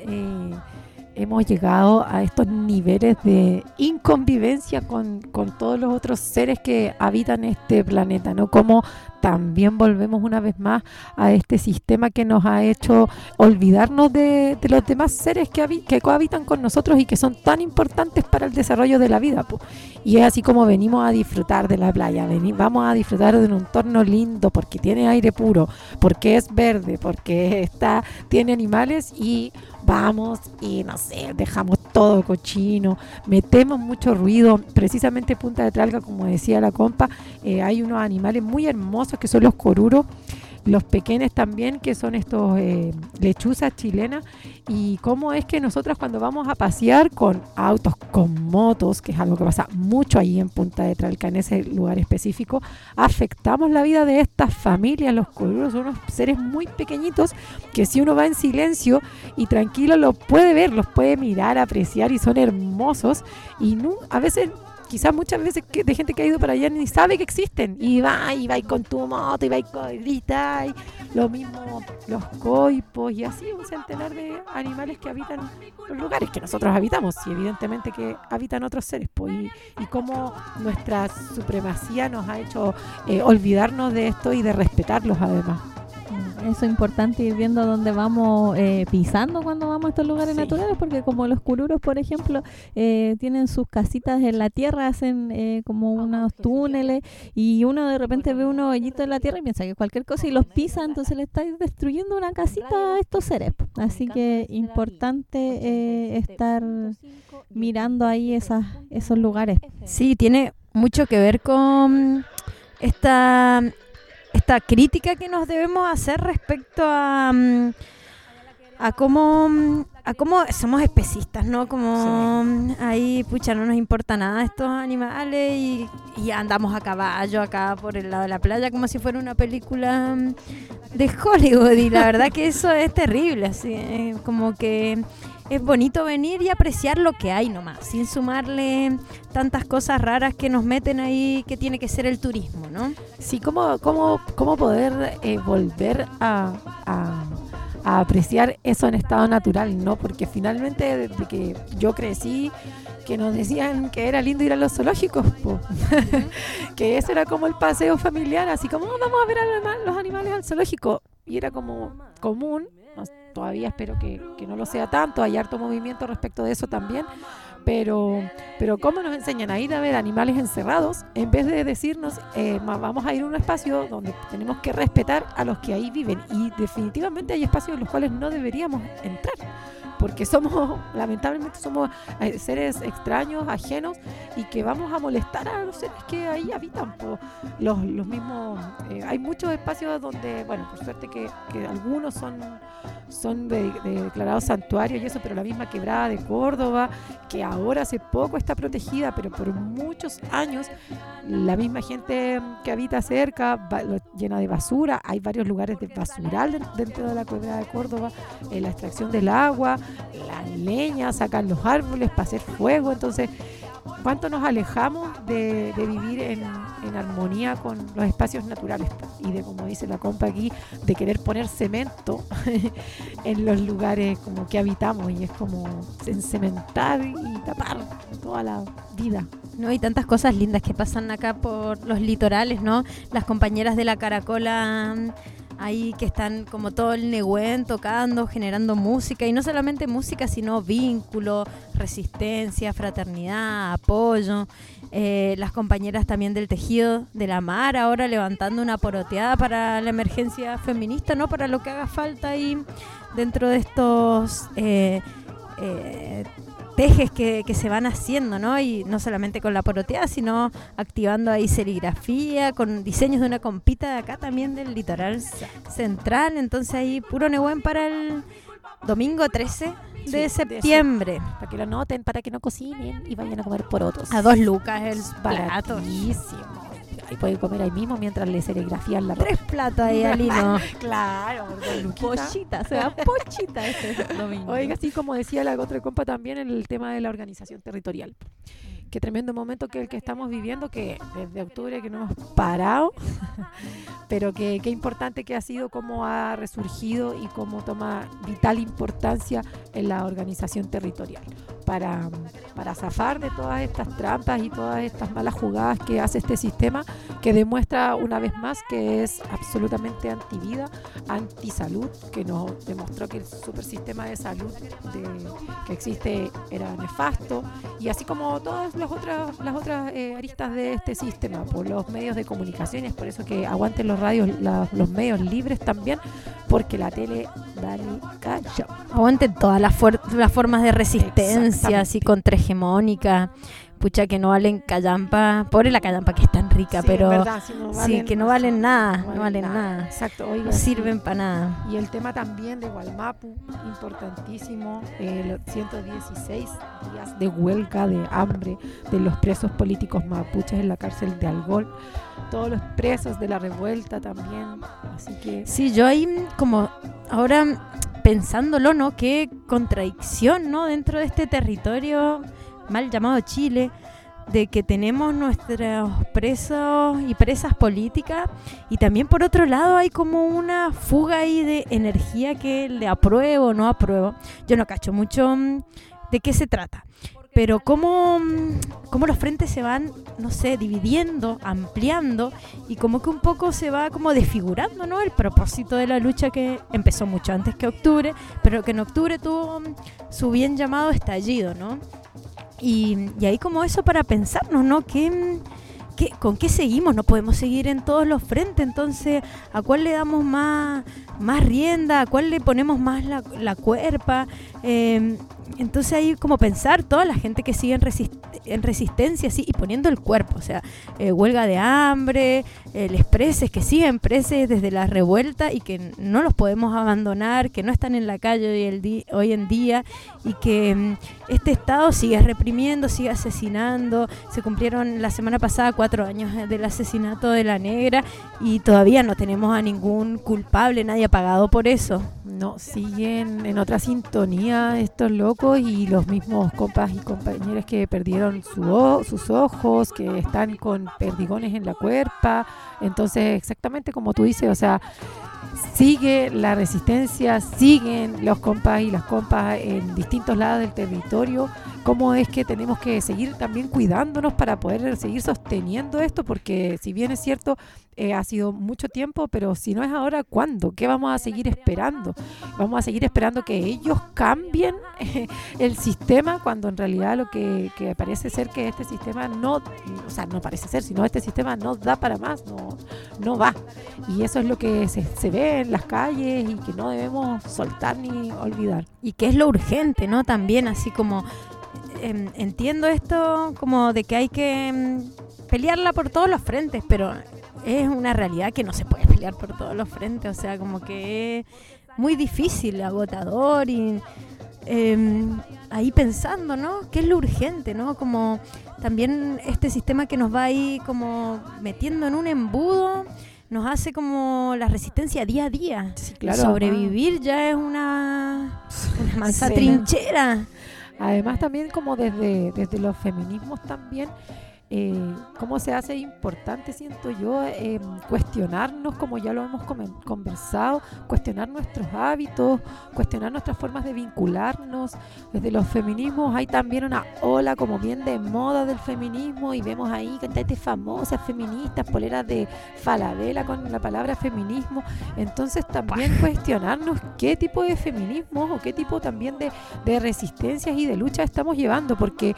hemos llegado a estos niveles de inconvivencia con todos los otros seres que habitan este planeta, ¿no? Como también volvemos una vez más a este sistema que nos ha hecho olvidarnos de los demás seres que cohabitan con nosotros y que son tan importantes para el desarrollo de la vida, pues. Y es así como venimos a disfrutar de la playa, vamos a disfrutar de un entorno lindo porque tiene aire puro, porque es verde, porque tiene animales, y vamos y no sé, dejamos todo cochino, metemos mucho ruido. Precisamente Punta de Tralca, como decía la compa, hay unos animales muy hermosos que son los coruros, los pequeños también, que son estos lechuzas chilenas. Y cómo es que nosotras cuando vamos a pasear con autos, con motos, que es algo que pasa mucho ahí en Punta de Tralca, en ese lugar específico, afectamos la vida de estas familias. Los coruros son unos seres muy pequeñitos que si uno va en silencio y tranquilo los puede ver, los puede mirar, apreciar, y son hermosos. Y no, a veces, quizás muchas veces de gente que ha ido para allá ni sabe que existen, y va con tu moto, y va y grita, y lo mismo los coipos, y así un centenar de animales que habitan los lugares que nosotros habitamos, y evidentemente que habitan otros seres, pues, y cómo nuestra supremacía nos ha hecho olvidarnos de esto y de respetarlos además. Eso es importante, ir viendo dónde vamos pisando cuando vamos a estos lugares naturales, porque como los cururos, por ejemplo, tienen sus casitas en la tierra, hacen como unos túneles, y uno de repente ve unos hoyitos en la tierra y piensa que cualquier cosa y los pisa, entonces le está destruyendo una casita a estos seres. Así que importante estar mirando ahí esos lugares. Sí, tiene mucho que ver con esta crítica que nos debemos hacer respecto a cómo a cómo somos especistas, ¿no? Como ahí, pucha, no nos importa nada estos animales y andamos a caballo acá por el lado de la playa como si fuera una película de Hollywood, y la verdad que eso es terrible, así, como que es bonito venir y apreciar lo que hay nomás, sin sumarle tantas cosas raras que nos meten ahí, que tiene que ser el turismo, ¿no? Sí, cómo poder volver a apreciar eso en estado natural, ¿no? Porque finalmente desde que yo crecí, que nos decían que era lindo ir a los zoológicos, po. Que ese era como el paseo familiar, así como vamos a ver los animales al zoológico, y era como común. Todavía espero que no lo sea tanto, hay harto movimiento respecto de eso también, pero ¿cómo nos enseñan a ir a ver animales encerrados en vez de decirnos vamos a ir a un espacio donde tenemos que respetar a los que ahí viven? Y definitivamente hay espacios en los cuales no deberíamos entrar, porque lamentablemente somos seres extraños, ajenos, y que vamos a molestar a los seres que ahí habitan. Los mismos, hay muchos espacios donde, bueno, por suerte que algunos son declarados santuarios y eso, pero la misma Quebrada de Córdoba, que ahora hace poco está protegida, pero por muchos años la misma gente que habita cerca lo llena de basura. Hay varios lugares de basural dentro de la Quebrada de Córdoba, la extracción del agua, la leña, sacan los árboles para hacer fuego. Entonces, ¿cuánto nos alejamos de vivir en armonía con los espacios naturales? Y de, como dice la compa aquí, de querer poner cemento en los lugares como que habitamos, y es como encementar y tapar toda la vida. No, hay tantas cosas lindas que pasan acá por los litorales, ¿no? Las compañeras de la Caracola ahí que están como todo el Nehuen tocando, generando música, y no solamente música, sino vínculo, resistencia, fraternidad, apoyo. Las compañeras también del Tejido de la Mar ahora levantando una poroteada para la emergencia feminista, ¿no? Para lo que haga falta ahí dentro de estos tejes que se van haciendo, ¿no? Y no solamente con la poroteada, sino activando ahí serigrafía, con diseños de una compita de acá también del litoral central. Entonces ahí puro Nehuen para el domingo 13 de septiembre. Para que lo noten, para que no cocinen y vayan a comer porotos. A 2 lucas el plato. Baratísimo. Ahí pueden comer ahí mismo mientras le serigrafían la ropa. 3 platos ahí al hilo. Claro, pochita, se da pochita este domingo. Oiga, así como decía la otra compa también, en el tema de la organización territorial. Qué tremendo momento que el que estamos viviendo, que desde octubre que no hemos parado, pero qué importante que ha sido, cómo ha resurgido y cómo toma vital importancia en la organización territorial para zafar de todas estas trampas y todas estas malas jugadas que hace este sistema, que demuestra una vez más que es absolutamente antivida, antisalud, que nos demostró que el supersistema de salud que existe era nefasto, y así como todas las otras aristas de este sistema, por los medios de comunicaciones. Por eso que aguanten los radios, los medios libres también, porque la tele dale callo. Aguanten todas las formas de resistencia, así contrahegemónica. Pucha, que no valen callampa, pobre la callampa que es tan rica, sí, pero verdad, si no valen, sí, que no valen nada, no valen nada. Exacto, oiga, no sirven para nada. Y el tema también de Gualmapu, importantísimo, los 116 días de huelga, de hambre de los presos políticos mapuches en la cárcel de Algol, todos los presos de la revuelta también, así que... Sí, yo ahí como ahora pensándolo, ¿no? Qué contradicción, ¿no? Dentro de este territorio mal llamado Chile, de que tenemos nuestros presos y presas políticas, y también por otro lado hay como una fuga ahí de energía que le apruebo o no apruebo. Yo no cacho mucho de qué se trata, pero cómo los frentes se van, no sé, dividiendo, ampliando, y como que un poco se va como desfigurando, ¿no? El propósito de la lucha, que empezó mucho antes que octubre, pero que en octubre tuvo su bien llamado estallido, ¿no? Y ahí como eso para pensarnos, ¿no? ¿Con qué seguimos? No podemos seguir en todos los frentes, entonces ¿a cuál le damos más más rienda, a cuál le ponemos más la cuerpa. Entonces ahí como pensar toda la gente que sigue en resistencia, sí, y poniendo el cuerpo, o sea, huelga de hambre, les preses que siguen preses desde la revuelta y que no los podemos abandonar, que no están en la calle hoy en día, y que este Estado sigue reprimiendo, sigue asesinando. Se cumplieron la semana pasada 4 años del asesinato de la negra y todavía no tenemos a ningún culpable, nadie ha pagado por eso. No, siguen en otra sintonía estos locos y los mismos compas y compañeras que perdieron sus ojos, que están con perdigones en la cuerpa. Entonces, exactamente como tú dices, o sea, sigue la resistencia, siguen los compas y las compas en distintos lados del territorio. ¿Cómo es que tenemos que seguir también cuidándonos para poder seguir sosteniendo esto? Porque si bien es cierto, ha sido mucho tiempo, pero si no es ahora, ¿cuándo? ¿Qué vamos a seguir esperando? ¿Vamos a seguir esperando que ellos cambien el sistema cuando en realidad lo que parece ser que este sistema no parece ser, sino este sistema no da para más, no va? Y eso es lo que se ve en las calles y que no debemos soltar ni olvidar. Y que es lo urgente, ¿no? También así como entiendo esto como de que hay que pelearla por todos los frentes, pero es una realidad que no se puede pelear por todos los frentes, o sea, como que es muy difícil, agotador y ahí pensando, ¿no? ¿Qué es lo urgente, no? Como también este sistema que nos va ahí como metiendo en un embudo nos hace como la resistencia día a día. Sí, claro, sobrevivir ya es una mansa trinchera. Además también como desde los feminismos también, cómo se hace importante, siento yo, cuestionarnos, como ya lo hemos conversado, cuestionar nuestros hábitos, cuestionar nuestras formas de vincularnos. Desde los feminismos hay también una ola como bien de moda del feminismo y vemos ahí cantantes famosas feministas, poleras de Falabella con la palabra feminismo. Entonces también cuestionarnos qué tipo de feminismo o qué tipo también de resistencias y de lucha estamos llevando, porque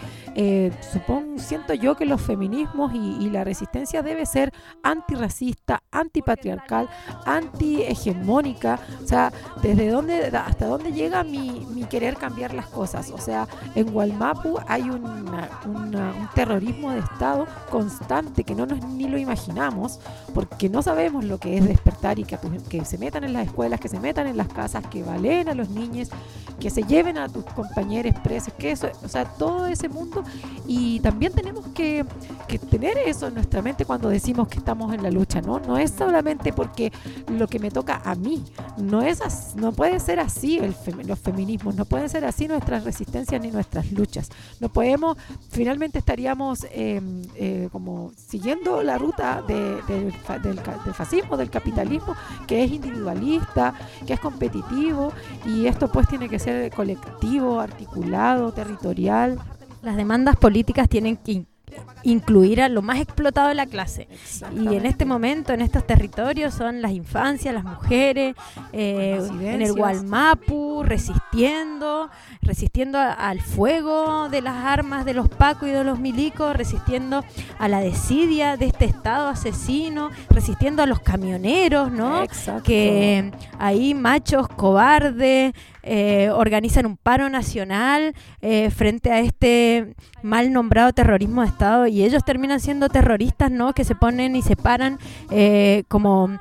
siento yo que los feminismos y la resistencia debe ser antirracista, antipatriarcal, antihegemónica. O sea, hasta dónde llega mi querer cambiar las cosas. O sea, en Wallmapu hay un terrorismo de Estado constante que ni lo imaginamos, porque no sabemos lo que es despertar y que se metan en las escuelas, que se metan en las casas, que baleen a los niños, que se lleven a tus compañeros presos, que eso, o sea, todo ese mundo. Y también tenemos que tener eso en nuestra mente cuando decimos que estamos en la lucha, ¿no? No es solamente porque lo que me toca a mí, no puede ser así los feminismos, no pueden ser así nuestras resistencias ni nuestras luchas. No podemos, finalmente estaríamos como siguiendo la ruta del fascismo, del capitalismo, que es individualista, que es competitivo, y esto pues tiene que ser colectivo, articulado, territorial. Las demandas políticas tienen que incluir a lo más explotado de la clase, y en este momento en estos territorios son las infancias, las mujeres, en el Wallmapu resistiendo al fuego de las armas de los pacos y de los milicos, resistiendo a la desidia de este Estado asesino, resistiendo a los camioneros, ¿no? Exacto. Que ahí machos cobardes organizan un paro nacional frente a este mal nombrado terrorismo de Estado, y ellos terminan siendo terroristas, ¿no? Que se ponen y se paran como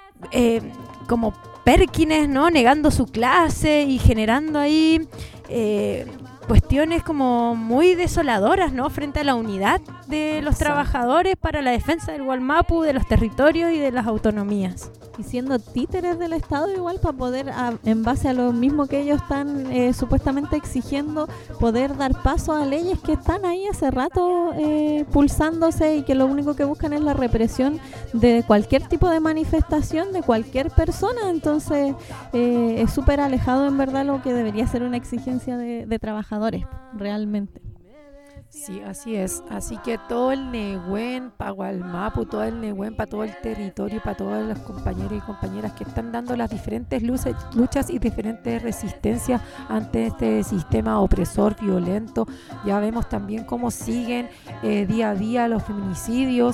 Pérkines, ¿no? Negando su clase y generando ahí cuestiones como muy desoladoras, ¿no? Frente a la unidad de los trabajadores para la defensa del Wallmapu, de los territorios y de las autonomías. Y siendo títeres del Estado igual para poder, en base a lo mismo que ellos están supuestamente exigiendo, poder dar paso a leyes que están ahí hace rato pulsándose y que lo único que buscan es la represión de cualquier tipo de manifestación de cualquier persona. Entonces es súper alejado en verdad lo que debería ser una exigencia de trabajadores realmente. Sí, así es. Así que todo el Nehuen para Wallmapu, todo el Nehuen para todo el territorio, para todos los compañeros y compañeras que están dando las diferentes luchas y diferentes resistencias ante este sistema opresor, violento. Ya vemos también cómo siguen día a día los feminicidios.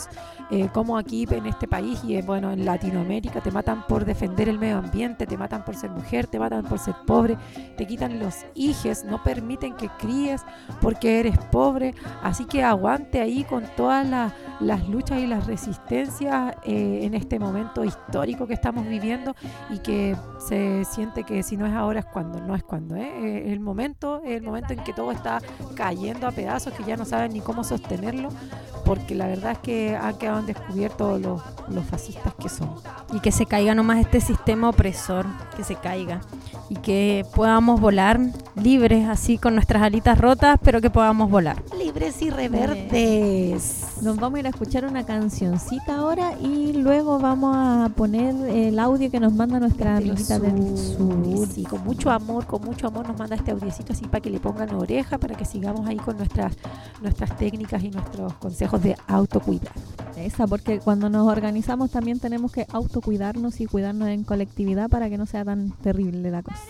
cómo aquí en este país y bueno, en Latinoamérica te matan por defender el medio ambiente, te matan por ser mujer, te matan por ser pobre, te quitan los hijos, no permiten que críes porque eres pobre. Así que aguante ahí con todas las luchas y las resistencias en este momento histórico que estamos viviendo, y que se siente que si no es ahora es cuando, no es cuando, el momento en que todo está cayendo a pedazos, que ya no saben ni cómo sostenerlo, porque la verdad es que han quedado en descubierto los fascistas que son. Y que se caiga nomás este sistema opresor, que se caiga, y que podamos volar libres, así con nuestras alitas rotas, pero que podamos volar libres y reverdes. Nos vamos a ir a escuchar una cancioncita ahora y luego vamos a poner el audio que nos manda nuestra amiguita del sur. Sí, con mucho amor nos manda este audiocito, así para que le pongan oreja, para que sigamos ahí con nuestras técnicas y nuestros consejos de autocuidado. Porque cuando nos organizamos también tenemos que autocuidarnos y cuidarnos en colectividad para que no sea tan terrible la cosa.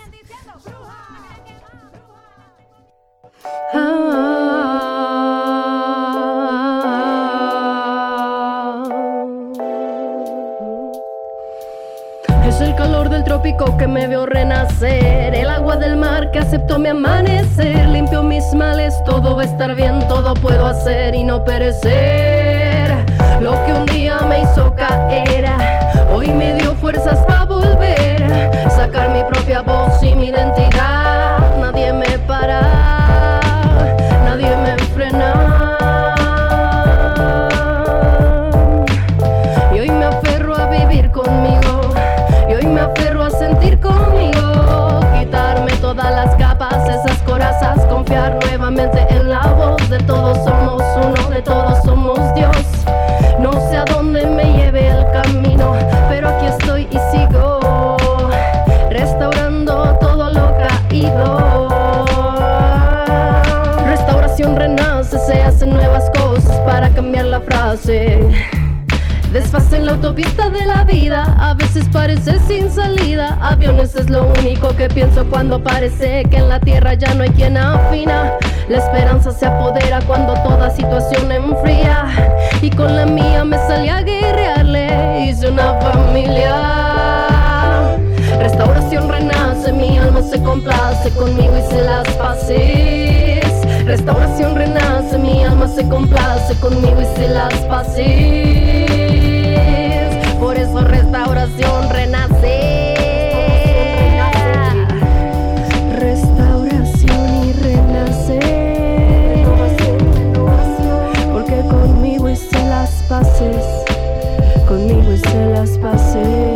Es el calor del trópico que me veo renacer, el agua del mar que aceptó mi amanecer, limpio mis males, todo va a estar bien, todo puedo hacer y no perecer. Lo que un día me hizo caer, hoy me dio fuerzas para volver, sacar mi propia voz y mi identidad. Nadie me para, nadie me frena, y hoy me aferro a vivir conmigo, y hoy me aferro a sentir conmigo, quitarme todas las capas, esas corazas, confiar nuevamente en la voz de todos somos uno, de todos somos Dios. No sé a dónde me lleve el camino, pero aquí estoy y sigo restaurando todo lo caído. Restauración renace, se hacen nuevas cosas para cambiar la frase. Desfase en la autopista de la vida, a veces parece sin salida. Aviones es lo único que pienso cuando parece que en la tierra ya no hay quien afina. La esperanza se apodera cuando toda situación enfría, y con la mía me salí a guerrearle, hice una familia. Restauración renace, mi alma se complace conmigo, hice las paces. Restauración renace, mi alma se complace conmigo, hice las paces. Por eso restauración renace. Restauración y renace. Porque conmigo hice las paces. Conmigo hice las paces.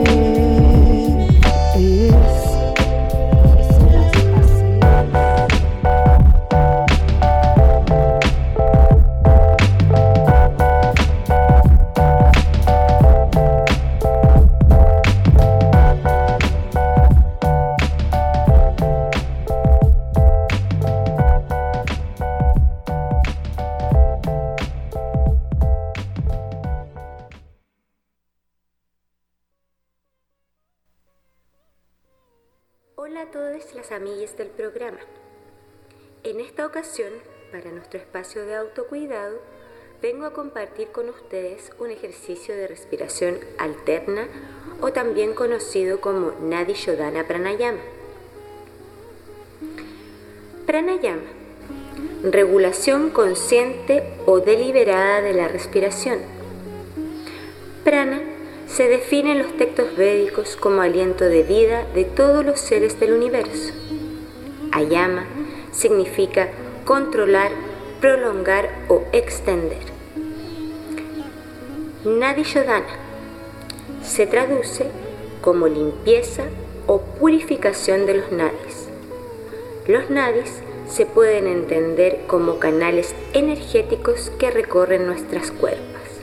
Hola a todas las amigas del programa. En esta ocasión, para nuestro espacio de autocuidado, vengo a compartir con ustedes un ejercicio de respiración alterna, o también conocido como Nadi Shodhana Pranayama. Pranayama, regulación consciente o deliberada de la respiración. Prana se define en los textos védicos como aliento de vida de todos los seres del universo. Ayama significa controlar, prolongar o extender. Nadi Shodhana se traduce como limpieza o purificación de los nadis. Los nadis se pueden entender como canales energéticos que recorren nuestras cuerpos.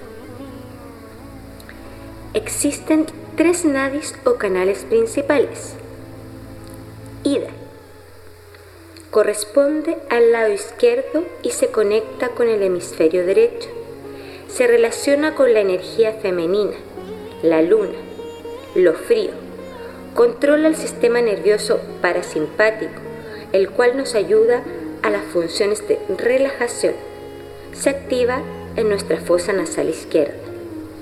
Existen 3 nadis o canales principales. Ida corresponde al lado izquierdo y se conecta con el hemisferio derecho. Se relaciona con la energía femenina, la luna, lo frío. Controla el sistema nervioso parasimpático, el cual nos ayuda a las funciones de relajación. Se activa en nuestra fosa nasal izquierda.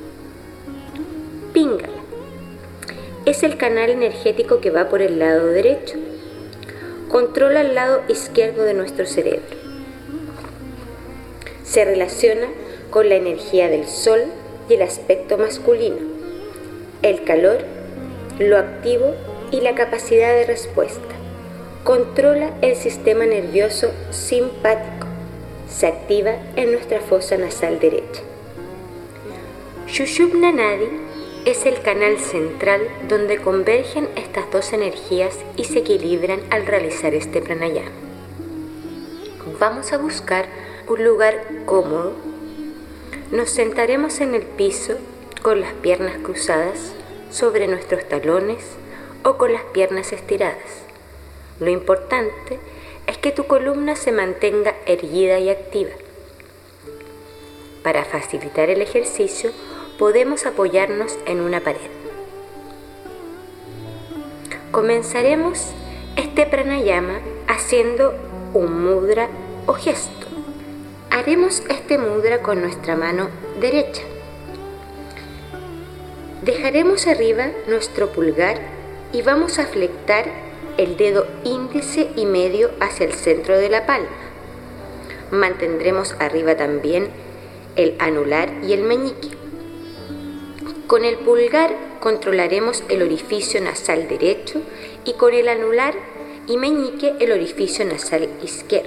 Pingala. Es el canal energético que va por el lado derecho. Controla el lado izquierdo de nuestro cerebro. Se relaciona con la energía del sol y el aspecto masculino, el calor, lo activo y la capacidad de respuesta. Controla el sistema nervioso simpático. Se activa en nuestra fosa nasal derecha. Sushumna Nadi es el canal central donde convergen estas dos energías y se equilibran al realizar este pranayama. Vamos a buscar un lugar cómodo. Nos sentaremos en el piso con las piernas cruzadas sobre nuestros talones o con las piernas estiradas. Lo importante es que tu columna se mantenga erguida y activa. Para facilitar el ejercicio, podemos apoyarnos en una pared. Comenzaremos este pranayama haciendo un mudra o gesto. Haremos este mudra con nuestra mano derecha. Dejaremos arriba nuestro pulgar y vamos a flectar el dedo índice y medio hacia el centro de la palma. Mantendremos arriba también el anular y el meñique. Con el pulgar controlaremos el orificio nasal derecho y con el anular y meñique el orificio nasal izquierdo.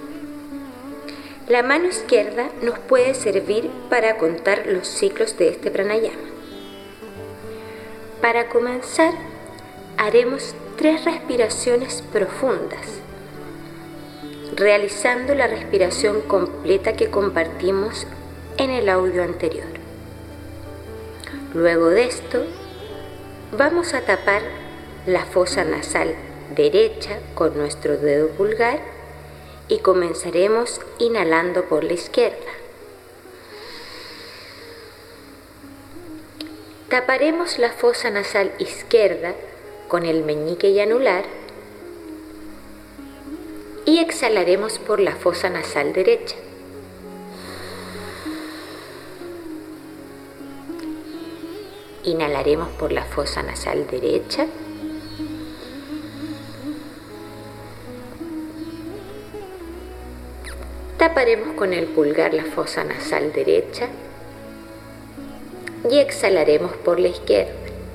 La mano izquierda nos puede servir para contar los ciclos de este pranayama. Para comenzar, haremos 3 respiraciones profundas, realizando la respiración completa que compartimos en el audio anterior. Luego de esto, vamos a tapar la fosa nasal derecha con nuestro dedo pulgar y comenzaremos inhalando por la izquierda. Taparemos la fosa nasal izquierda con el meñique y anular y exhalaremos por la fosa nasal derecha. Inhalaremos por la fosa nasal derecha. Taparemos con el pulgar la fosa nasal derecha y exhalaremos por la izquierda.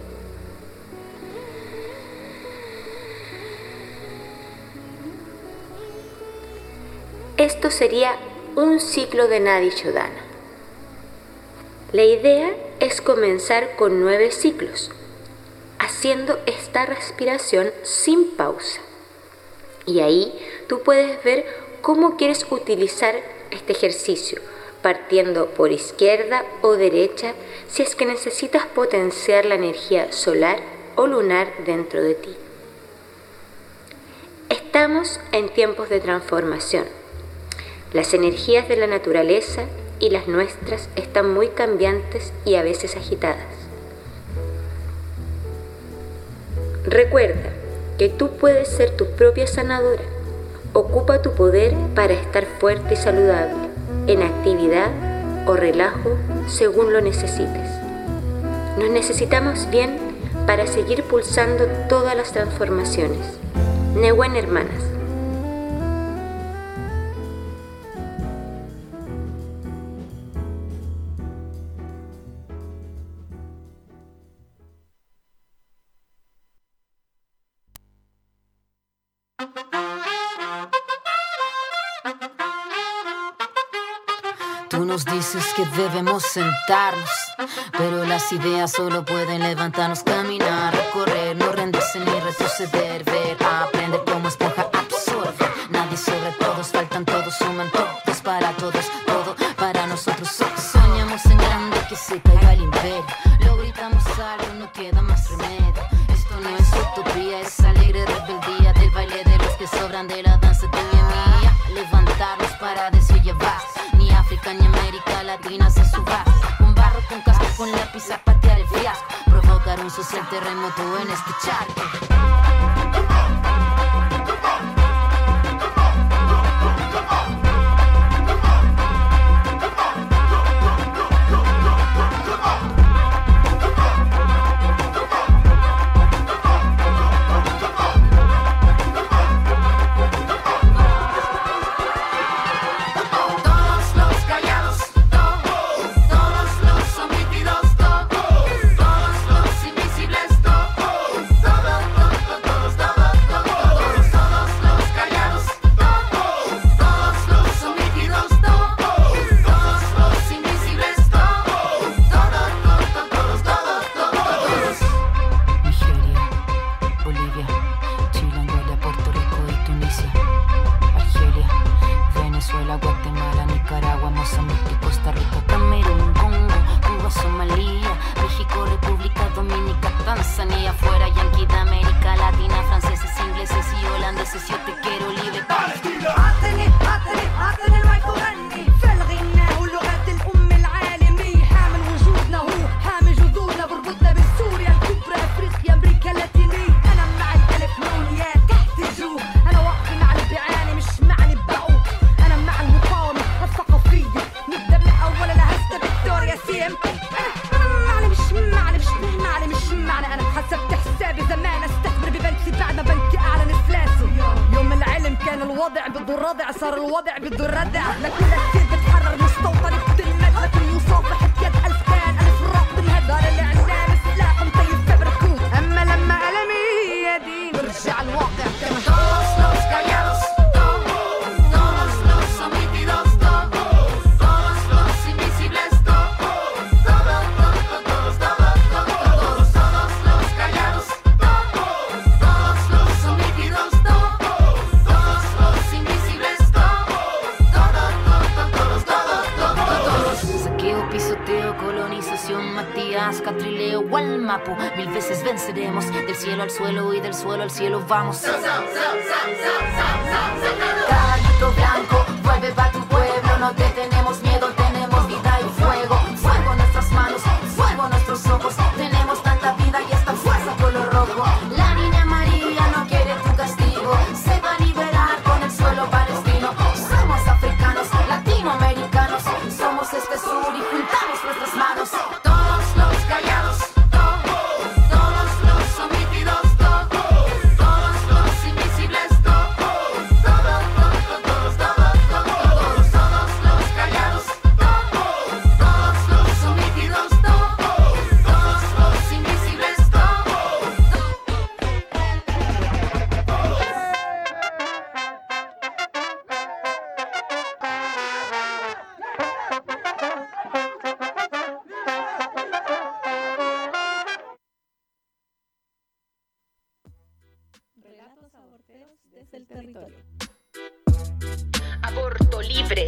Esto sería un ciclo de Nadi Shodhana. La idea es comenzar con 9 ciclos, haciendo esta respiración sin pausa. Y ahí tú puedes ver cómo quieres utilizar este ejercicio, partiendo por izquierda o derecha si es que necesitas potenciar la energía solar o lunar dentro de ti. Estamos en tiempos de transformación. Las energías de la naturaleza y las nuestras están muy cambiantes y a veces agitadas. Recuerda que tú puedes ser tu propia sanadora. Ocupa tu poder para estar fuerte y saludable, en actividad o relajo según lo necesites. Nos necesitamos bien para seguir pulsando todas las transformaciones. Newen, hermanas. Tú nos dices que debemos sentarnos, pero las ideas solo pueden levantarnos, caminar, recorrer, no rendirse ni retroceder, ver, aprender como esponja, absorber. Nadie sobre todos, faltan todos, suman todos para todos, todo para nosotros. Soñamos en grande que se caiga el imperio, lo gritamos algo, no queda más remedio. Esto no es utopía, es alegre rebeldía del baile de los que sobran de la danza tuya y mía. Levantarnos para llevar. Ni África ni América Latina se suba. Con barro, con casco, con lápiz a patear el fiasco. Provocar un social terremoto en este charco. dices yo te quiero libre. عطني المايك وغني في الغناء ولغة الأم العالمية. حامل وجودنا هو حامل جذورنا بربطنا بسوريا الكبرى أفريقيا أمريكا اللاتينية. أنا مع الألف نونيات تحت الجو. أنا واقفة مع اللي بيعاني مش مع اللي بقوا. أنا مع المقاومة الثقافية. نبدأ من أول أنا هسه فيكتوريا سيم. أنا مش معنى أنا حسبت حسابي زمان استثمر ببنكي بعد ما بنكي أعلن إفلاسي. يوم العلم كان الوضع بده الردع صار الوضع بده الردع. لكل كتير بتحرر مستوطن بتلمد لكن يصافح يد ألف كان ألف راق بالهدار الإعلام سلاحهم طيب فبركوه. أما لما ألمي يدين برجع الواقع كما Todos los callados, todos los omitidos, todos los invisibles, todos los callados, todos los omitidos, todos los invisibles, todos. Saqueo, pisoteo, colonización, Matías, Catrileo, Gualmapu. 1000 veces venceremos, del cielo al suelo y del suelo al cielo vamos. Caballito blanco, vuelve pa' tu pueblo, no te tenemos miedo, tenemos vida y fuego. Fuego en nuestras manos, fuego en nuestros ojos, tenemos tanta vida y esta fuerza color rojo. La niña María no quiere tu castigo, se va a liberar con el suelo palestino. Somos africanos, latinoamericanos, somos este sur y juntamos nuestras manos. Todos los callados, todos los omitidos, todos los invisibles, todos los callados, todos los omitidos, todos los invisibles, Relatos aborteros desde el territorio. Aborto libre.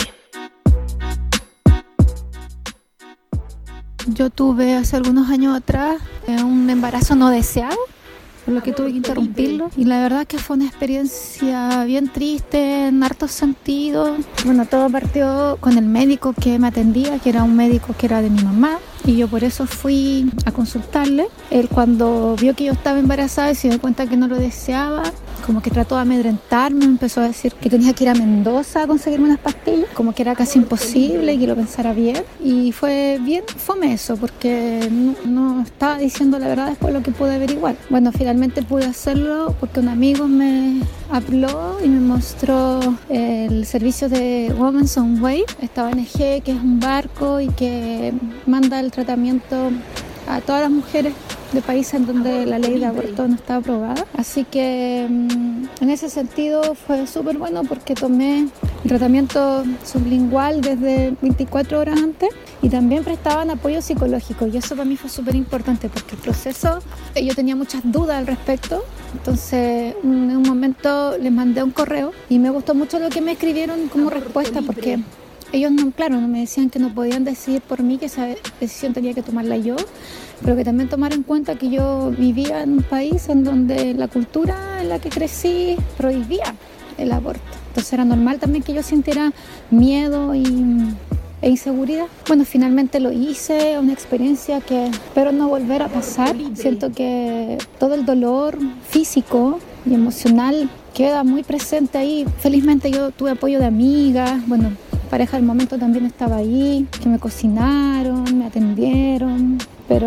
Yo tuve hace algunos años atrás un embarazo no deseado, por lo que tuve que interrumpirlo. Y la verdad que fue una experiencia bien triste en hartos sentidos. Bueno, todo partió con el médico que me atendía, que era un médico que era de mi mamá. Y yo por eso fui a consultarle. Él cuando vio que yo estaba embarazada y se dio cuenta que no lo deseaba, como que trató de amedrentarme, empezó a decir que tenía que ir a Mendoza a conseguirme unas pastillas, como que era casi imposible y que lo pensara bien. Y fue bien fome eso, porque no estaba diciendo la verdad después de lo que pude averiguar. Bueno, finalmente pude hacerlo porque un amigo me habló y me mostró el servicio de Women's on Wave, esta ONG que es un barco y que manda el tratamiento a todas las mujeres de países en donde la ley de aborto no está aprobada. Así que en ese sentido fue súper bueno porque tomé el tratamiento sublingual desde 24 horas antes y también prestaban apoyo psicológico y eso para mí fue súper importante porque el proceso, yo tenía muchas dudas al respecto. Entonces en un momento les mandé un correo y me gustó mucho lo que me escribieron como respuesta porque ellos no me decían que no podían decidir por mí, que esa decisión tenía que tomarla yo, pero que también tomar en cuenta que yo vivía en un país en donde la cultura en la que crecí prohibía el aborto. Entonces era normal también que yo sintiera miedo e inseguridad. Bueno, finalmente lo hice, una experiencia que espero no volver a pasar. Siento que todo el dolor físico y emocional queda muy presente ahí. Felizmente yo tuve apoyo de amigas, bueno, pareja del momento también estaba ahí, que me cocinaron, me atendieron,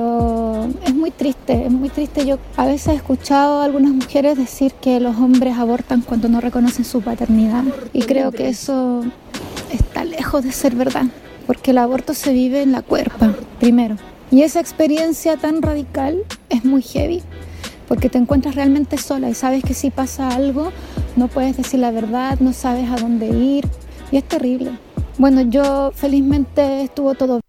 pero es muy triste. Yo a veces he escuchado a algunas mujeres decir que los hombres abortan cuando no reconocen su paternidad y creo que eso está lejos de ser verdad, porque el aborto se vive en la cuerpa, primero, y esa experiencia tan radical es muy heavy, porque te encuentras realmente sola y sabes que si pasa algo no puedes decir la verdad, no sabes a dónde ir y es terrible. Bueno, yo felizmente estuvo todo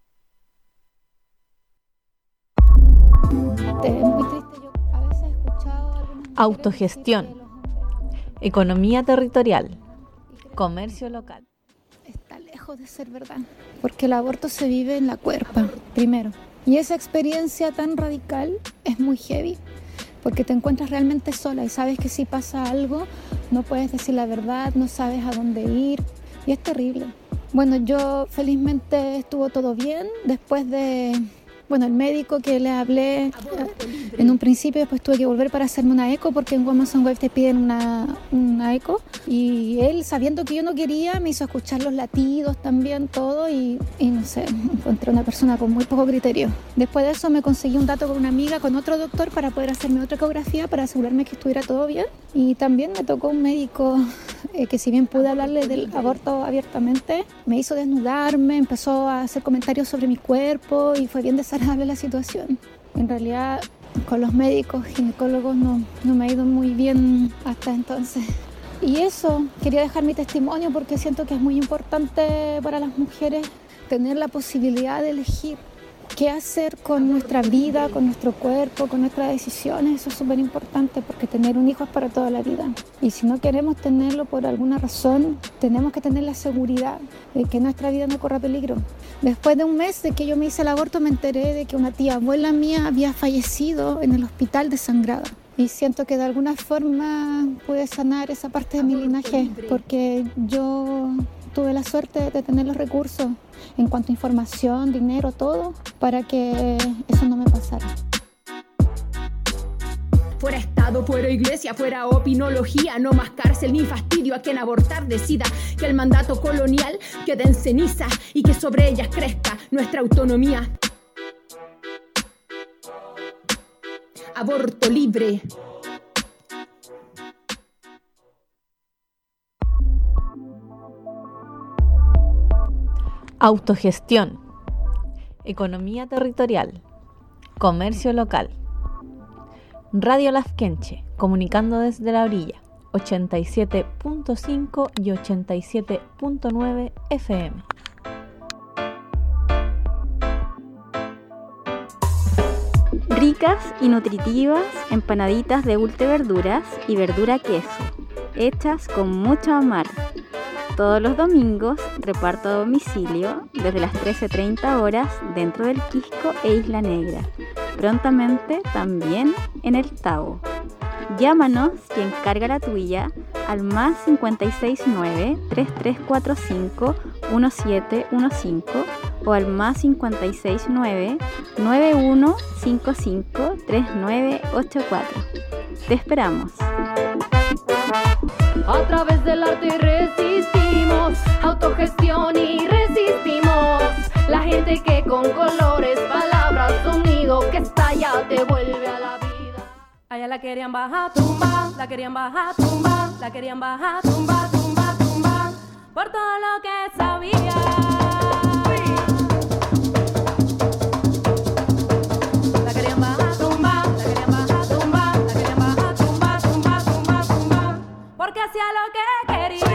bien. Muy triste, yo a veces he escuchado Autogestión, economía territorial, comercio local. Está lejos de ser verdad, porque el aborto se vive en la cuerpa, primero, y esa experiencia tan radical es muy heavy, porque te encuentras realmente sola y sabes que si pasa algo no puedes decir la verdad, no sabes a dónde ir y es terrible. Bueno, yo felizmente estuvo todo bien después de... Bueno, el médico que le hablé en un principio, después tuve que volver para hacerme una eco porque en Amazon Web te piden una eco. Y él, sabiendo que yo no quería, me hizo escuchar los latidos también, todo. Y no sé, encontré una persona con muy poco criterio. Después de eso me conseguí un dato con una amiga, con otro doctor, para poder hacerme otra ecografía, para asegurarme que estuviera todo bien. Y también me tocó un médico que si bien pude hablarle del aborto abiertamente, me hizo desnudarme, empezó a hacer comentarios sobre mi cuerpo y fue bien desagradable la situación. En realidad, con los médicos, ginecólogos, no me ha ido muy bien hasta entonces. Y eso, quería dejar mi testimonio porque siento que es muy importante para las mujeres tener la posibilidad de elegir qué hacer con nuestra vida, con nuestro cuerpo, con nuestras decisiones. Eso es súper importante porque tener un hijo es para toda la vida. Y si no queremos tenerlo por alguna razón, tenemos que tener la seguridad de que nuestra vida no corra peligro. Después de un mes de que yo me hice el aborto, me enteré de que una tía abuela mía había fallecido en el hospital desangrada. Y siento que de alguna forma pude sanar esa parte de mi linaje porque yo tuve la suerte de tener los recursos en cuanto a información, dinero, todo, para que eso no me pasara. Fuera Estado, fuera Iglesia, fuera opinología, no más cárcel ni fastidio a quien abortar decida. Que el mandato colonial quede en ceniza y que sobre ellas crezca nuestra autonomía. Aborto libre. Autogestión, economía territorial, comercio local. Radio Lafkenche, comunicando desde la orilla, 87.5 y 87.9 FM. Ricas y nutritivas empanaditas de ulte verduras y verdura queso, hechas con mucho amor. Todos los domingos reparto a domicilio desde las 13:30 horas dentro del Quisco e Isla Negra. Prontamente también en el Tabo. Llámanos y encarga la tuya al más 569-3345-1715 o al más 569-9155-3984. Te esperamos. A través del arte resistimos, autogestión y resistimos. La gente que con colores, palabras, sonido que estalla te vuelve a la vida. Allá la querían bajar, tumba, la querían bajar, tumba, la querían bajar, tumba, tumba, tumba, por todo lo que sabía. La querían bajar, tumba, la querían bajar, tumba, la querían bajar, tumba, tumba, tumba, tumba, porque hacía lo que quería.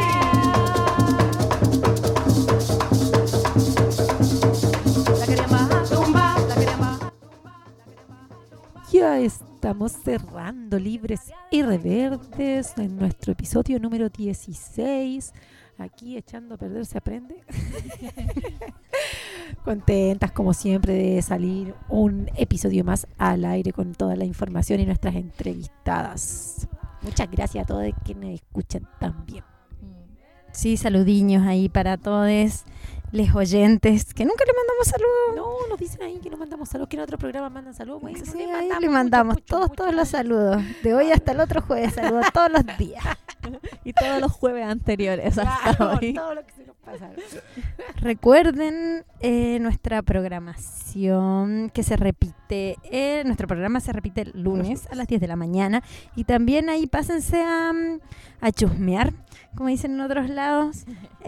La querían bajar, tumba, la querían bajar. Ya estamos cerrando Libres y Reverdes en nuestro episodio número 16. Aquí echando a perder se aprende. Contentas como siempre de salir un episodio más al aire con toda la información y nuestras entrevistadas. Muchas gracias a todos quienes escuchan también. Sí, saludiños ahí para todos les oyentes, que nunca le mandamos saludos. No, nos dicen ahí que nos mandamos saludos, que en otro programa mandan saludos. Bueno, sí, ahí le mandamos todos los saludos. De hoy hasta el otro jueves, saludos todos los días. Y todos los jueves anteriores hasta hoy. Todo lo que se nos pasa. Recuerden nuestra programación que se repite. Nuestro programa se repite el lunes a las 10 de la mañana. Y también ahí pásense a chusmear, como dicen en otros lados,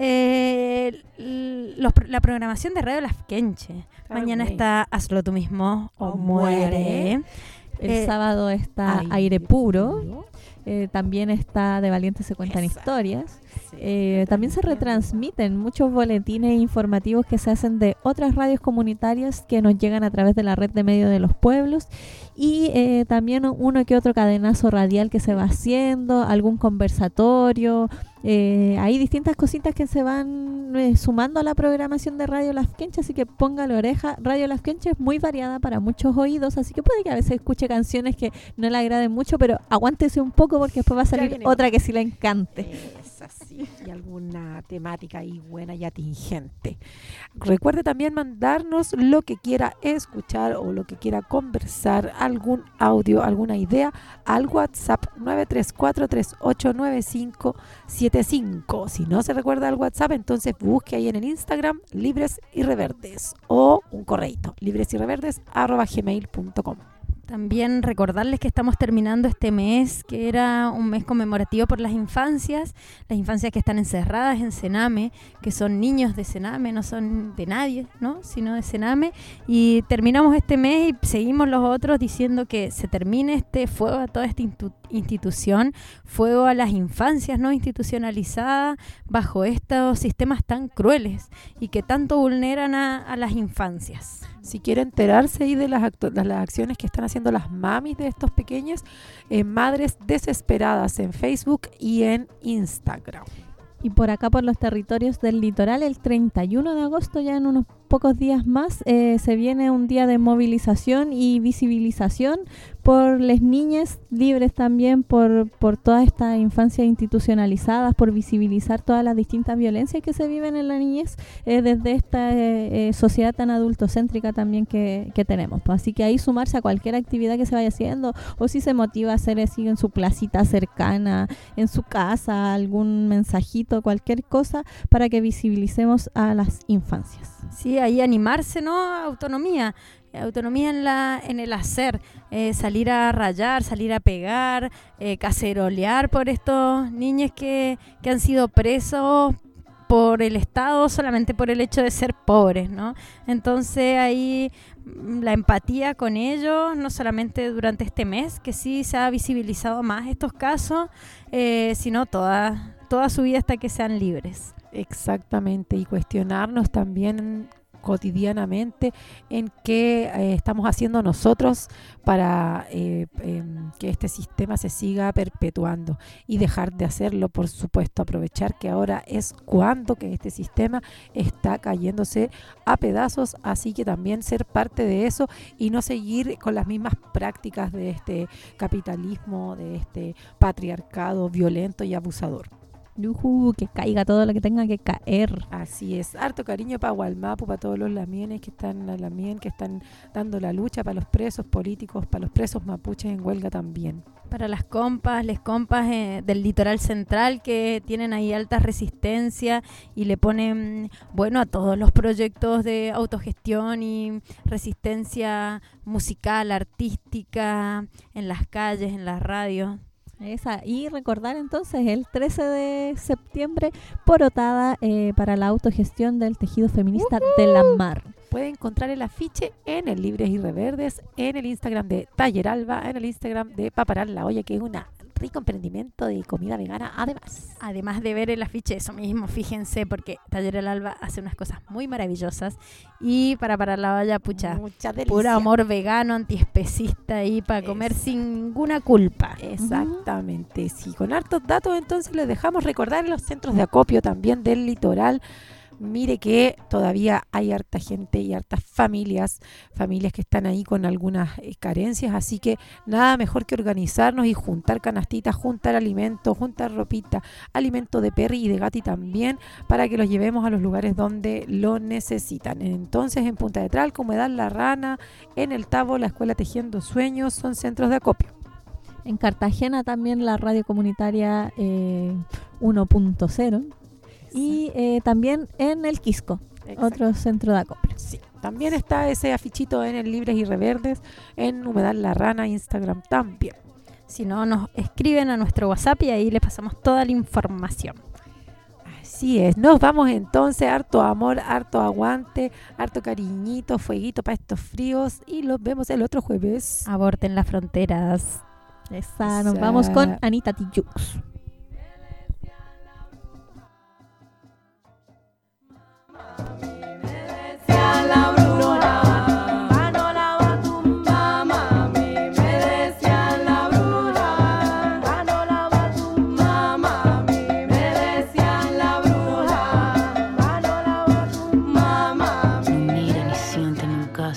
la programación de Radio Lafkenche. Mañana está Hazlo tú mismo o muere. El sábado está Aire Puro. También está De Valientes se cuentan historias. También se retransmiten muchos boletines informativos que se hacen de otras radios comunitarias que nos llegan a través de la red de medios de los pueblos y también uno que otro cadenazo radial que se va haciendo, algún conversatorio, hay distintas cositas que se van sumando a la programación de Radio Las Quenchas, así que póngale oreja. Radio Las Quenchas es muy variada para muchos oídos, así que puede que a veces escuche canciones que no le agraden mucho, pero aguántese un poco porque después va a salir otra que sí le encante. Es así, y alguna temática ahí buena y atingente. Recuerde también mandarnos lo que quiera escuchar o lo que quiera conversar, algún audio, alguna idea al WhatsApp 934389575. Si no se recuerda el WhatsApp, entonces busque ahí en el Instagram Libres y Reverdes o un correito libresyreverdes@gmail.com. También recordarles que estamos terminando este mes, que era un mes conmemorativo por las infancias que están encerradas en Sename, que son niños de Sename, no son de nadie, ¿no? Sino de Sename. Y terminamos este mes y seguimos los otros diciendo que se termine este fuego a toda esta institución, fuego a las infancias no institucionalizadas bajo estos sistemas tan crueles y que tanto vulneran a las infancias. Si quiere enterarse ahí de las acciones que están haciendo las mamis de estos pequeños, Madres Desesperadas en Facebook y en Instagram. Y por acá, por los territorios del litoral, el 31 de agosto, ya en unos pocos días más, se viene un día de movilización y visibilización por las niñas libres también, por toda esta infancia institucionalizadas, por visibilizar todas las distintas violencias que se viven en la niñez desde esta sociedad tan adultocéntrica también que tenemos. Pues así que ahí sumarse a cualquier actividad que se vaya haciendo, o si se motiva a hacer así en su placita cercana, en su casa, algún mensajito, cualquier cosa, para que visibilicemos a las infancias. Sí, ahí animarse, ¿no? Autonomía en el hacer, salir a rayar, salir a pegar, cacerolear por estos niños que han sido presos por el Estado solamente por el hecho de ser pobres, ¿no? Entonces ahí la empatía con ellos, no solamente durante este mes, que sí se ha visibilizado más estos casos, sino toda su vida hasta que sean libres. Exactamente, y cuestionarnos también cotidianamente en qué estamos haciendo nosotros para que este sistema se siga perpetuando y dejar de hacerlo, por supuesto, aprovechar que ahora es cuando que este sistema está cayéndose a pedazos, así que también ser parte de eso y no seguir con las mismas prácticas de este capitalismo, de este patriarcado violento y abusador. Que caiga todo lo que tenga que caer. Así es, harto cariño para Gualmapu, para todos los lamienes que están dando la lucha, para los presos políticos, para los presos mapuches en huelga también. Para las compas, les compas del litoral central que tienen ahí alta resistencia y le ponen, a todos los proyectos de autogestión y resistencia musical, artística, en las calles, en las radios. Y recordar entonces el 13 de septiembre, porotada para la autogestión del tejido feminista de la mar. Puede encontrar el afiche en el Libres y Reverdes, en el Instagram de Taller Alba, en el Instagram de Paparal La Olla, que es un rico emprendimiento de comida vegana además de ver el afiche, eso mismo, fíjense, porque Taller El Alba hace unas cosas muy maravillosas y para la olla, puro amor vegano, antiespecista ahí para comer sin ninguna culpa. Exactamente, sí, con hartos datos. Entonces les dejamos recordar los centros de acopio también del litoral. Mire que todavía hay harta gente y hartas familias que están ahí con algunas carencias, así que nada mejor que organizarnos y juntar canastitas, juntar alimentos, juntar ropita, alimento de perri y de gati también, para que los llevemos a los lugares donde lo necesitan. Entonces, en Punta de Tralca, Humedal La Rana, en El Tabo, la Escuela Tejiendo Sueños, son centros de acopio. En Cartagena también la radio comunitaria 1.0. Y también en el Quisco, otro centro de acopio. Sí, también está ese afichito en el Libres y Reverdes, en Humedal La Rana, Instagram también. Si no, nos escriben a nuestro WhatsApp y ahí les pasamos toda la información. Así es, nos vamos entonces, harto amor, harto aguante, harto cariñito, fueguito para estos fríos y los vemos el otro jueves. Aborten las fronteras. Nos vamos con Anita Tijoux. La bruna, Manolaba tu mamá, me decían la bruna, Manolaba tu mamá, me decían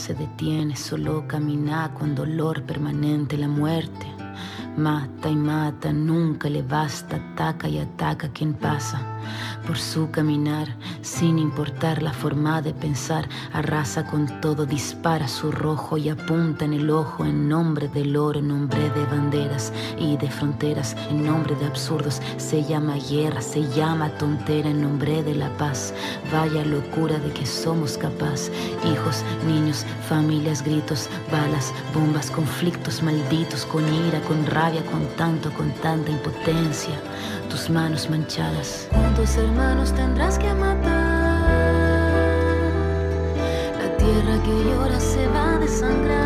se detiene, solo camina con dolor permanente. La muerte mata y mata, nunca le basta, ataca y ataca a quien pasa por su caminar, sin importar la forma de pensar. Arrasa con todo, dispara su rojo y apunta en el ojo, en nombre del oro, en nombre de banderas y de fronteras, en nombre de absurdos. Se llama guerra, se llama tontera, en nombre de la paz. Vaya locura de que somos capaz. Hijos, niños, familias, gritos, balas, bombas, conflictos malditos, con ira, con rabia, con tanta impotencia. Tus manos manchadas. ¿Cuántos hermanos tendrás que matar? La tierra que llora se va a desangrar.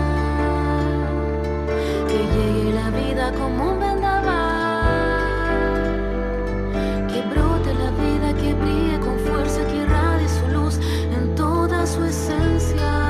Que llegue la vida como un vendaval. Que brote la vida, que brille con fuerza, que irradie su luz en toda su esencia.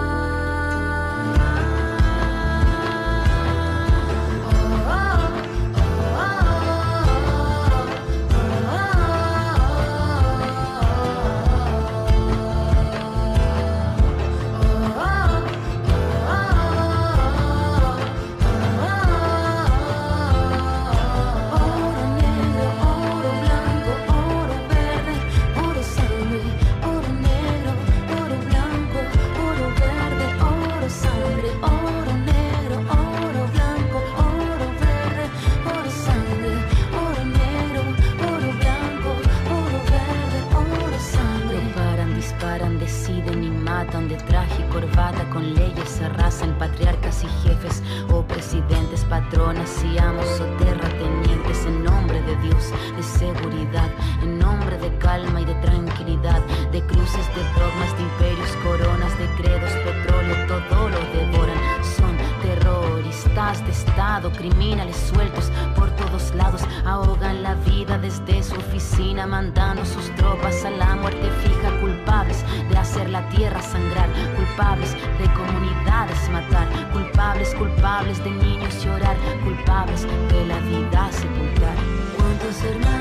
De traje y corbata, con leyes arrasan patriarcas y jefes, o presidentes, patronas y amos o terratenientes. En nombre de Dios, de seguridad, en nombre de calma y de tranquilidad, de cruces, de dogmas, de imperios, coronas, de credos, petróleo, todo lo devoran. Son terroristas de Estado, criminales sueltos por todos lados, ahogan la vida desde su oficina, mandando sus tropas a la muerte fija. Culpables de hacer la tierra sangrar, culpables de comunidades matar, culpables de niños llorar, culpables de la vida sepultar. ¿Cuántos hermanos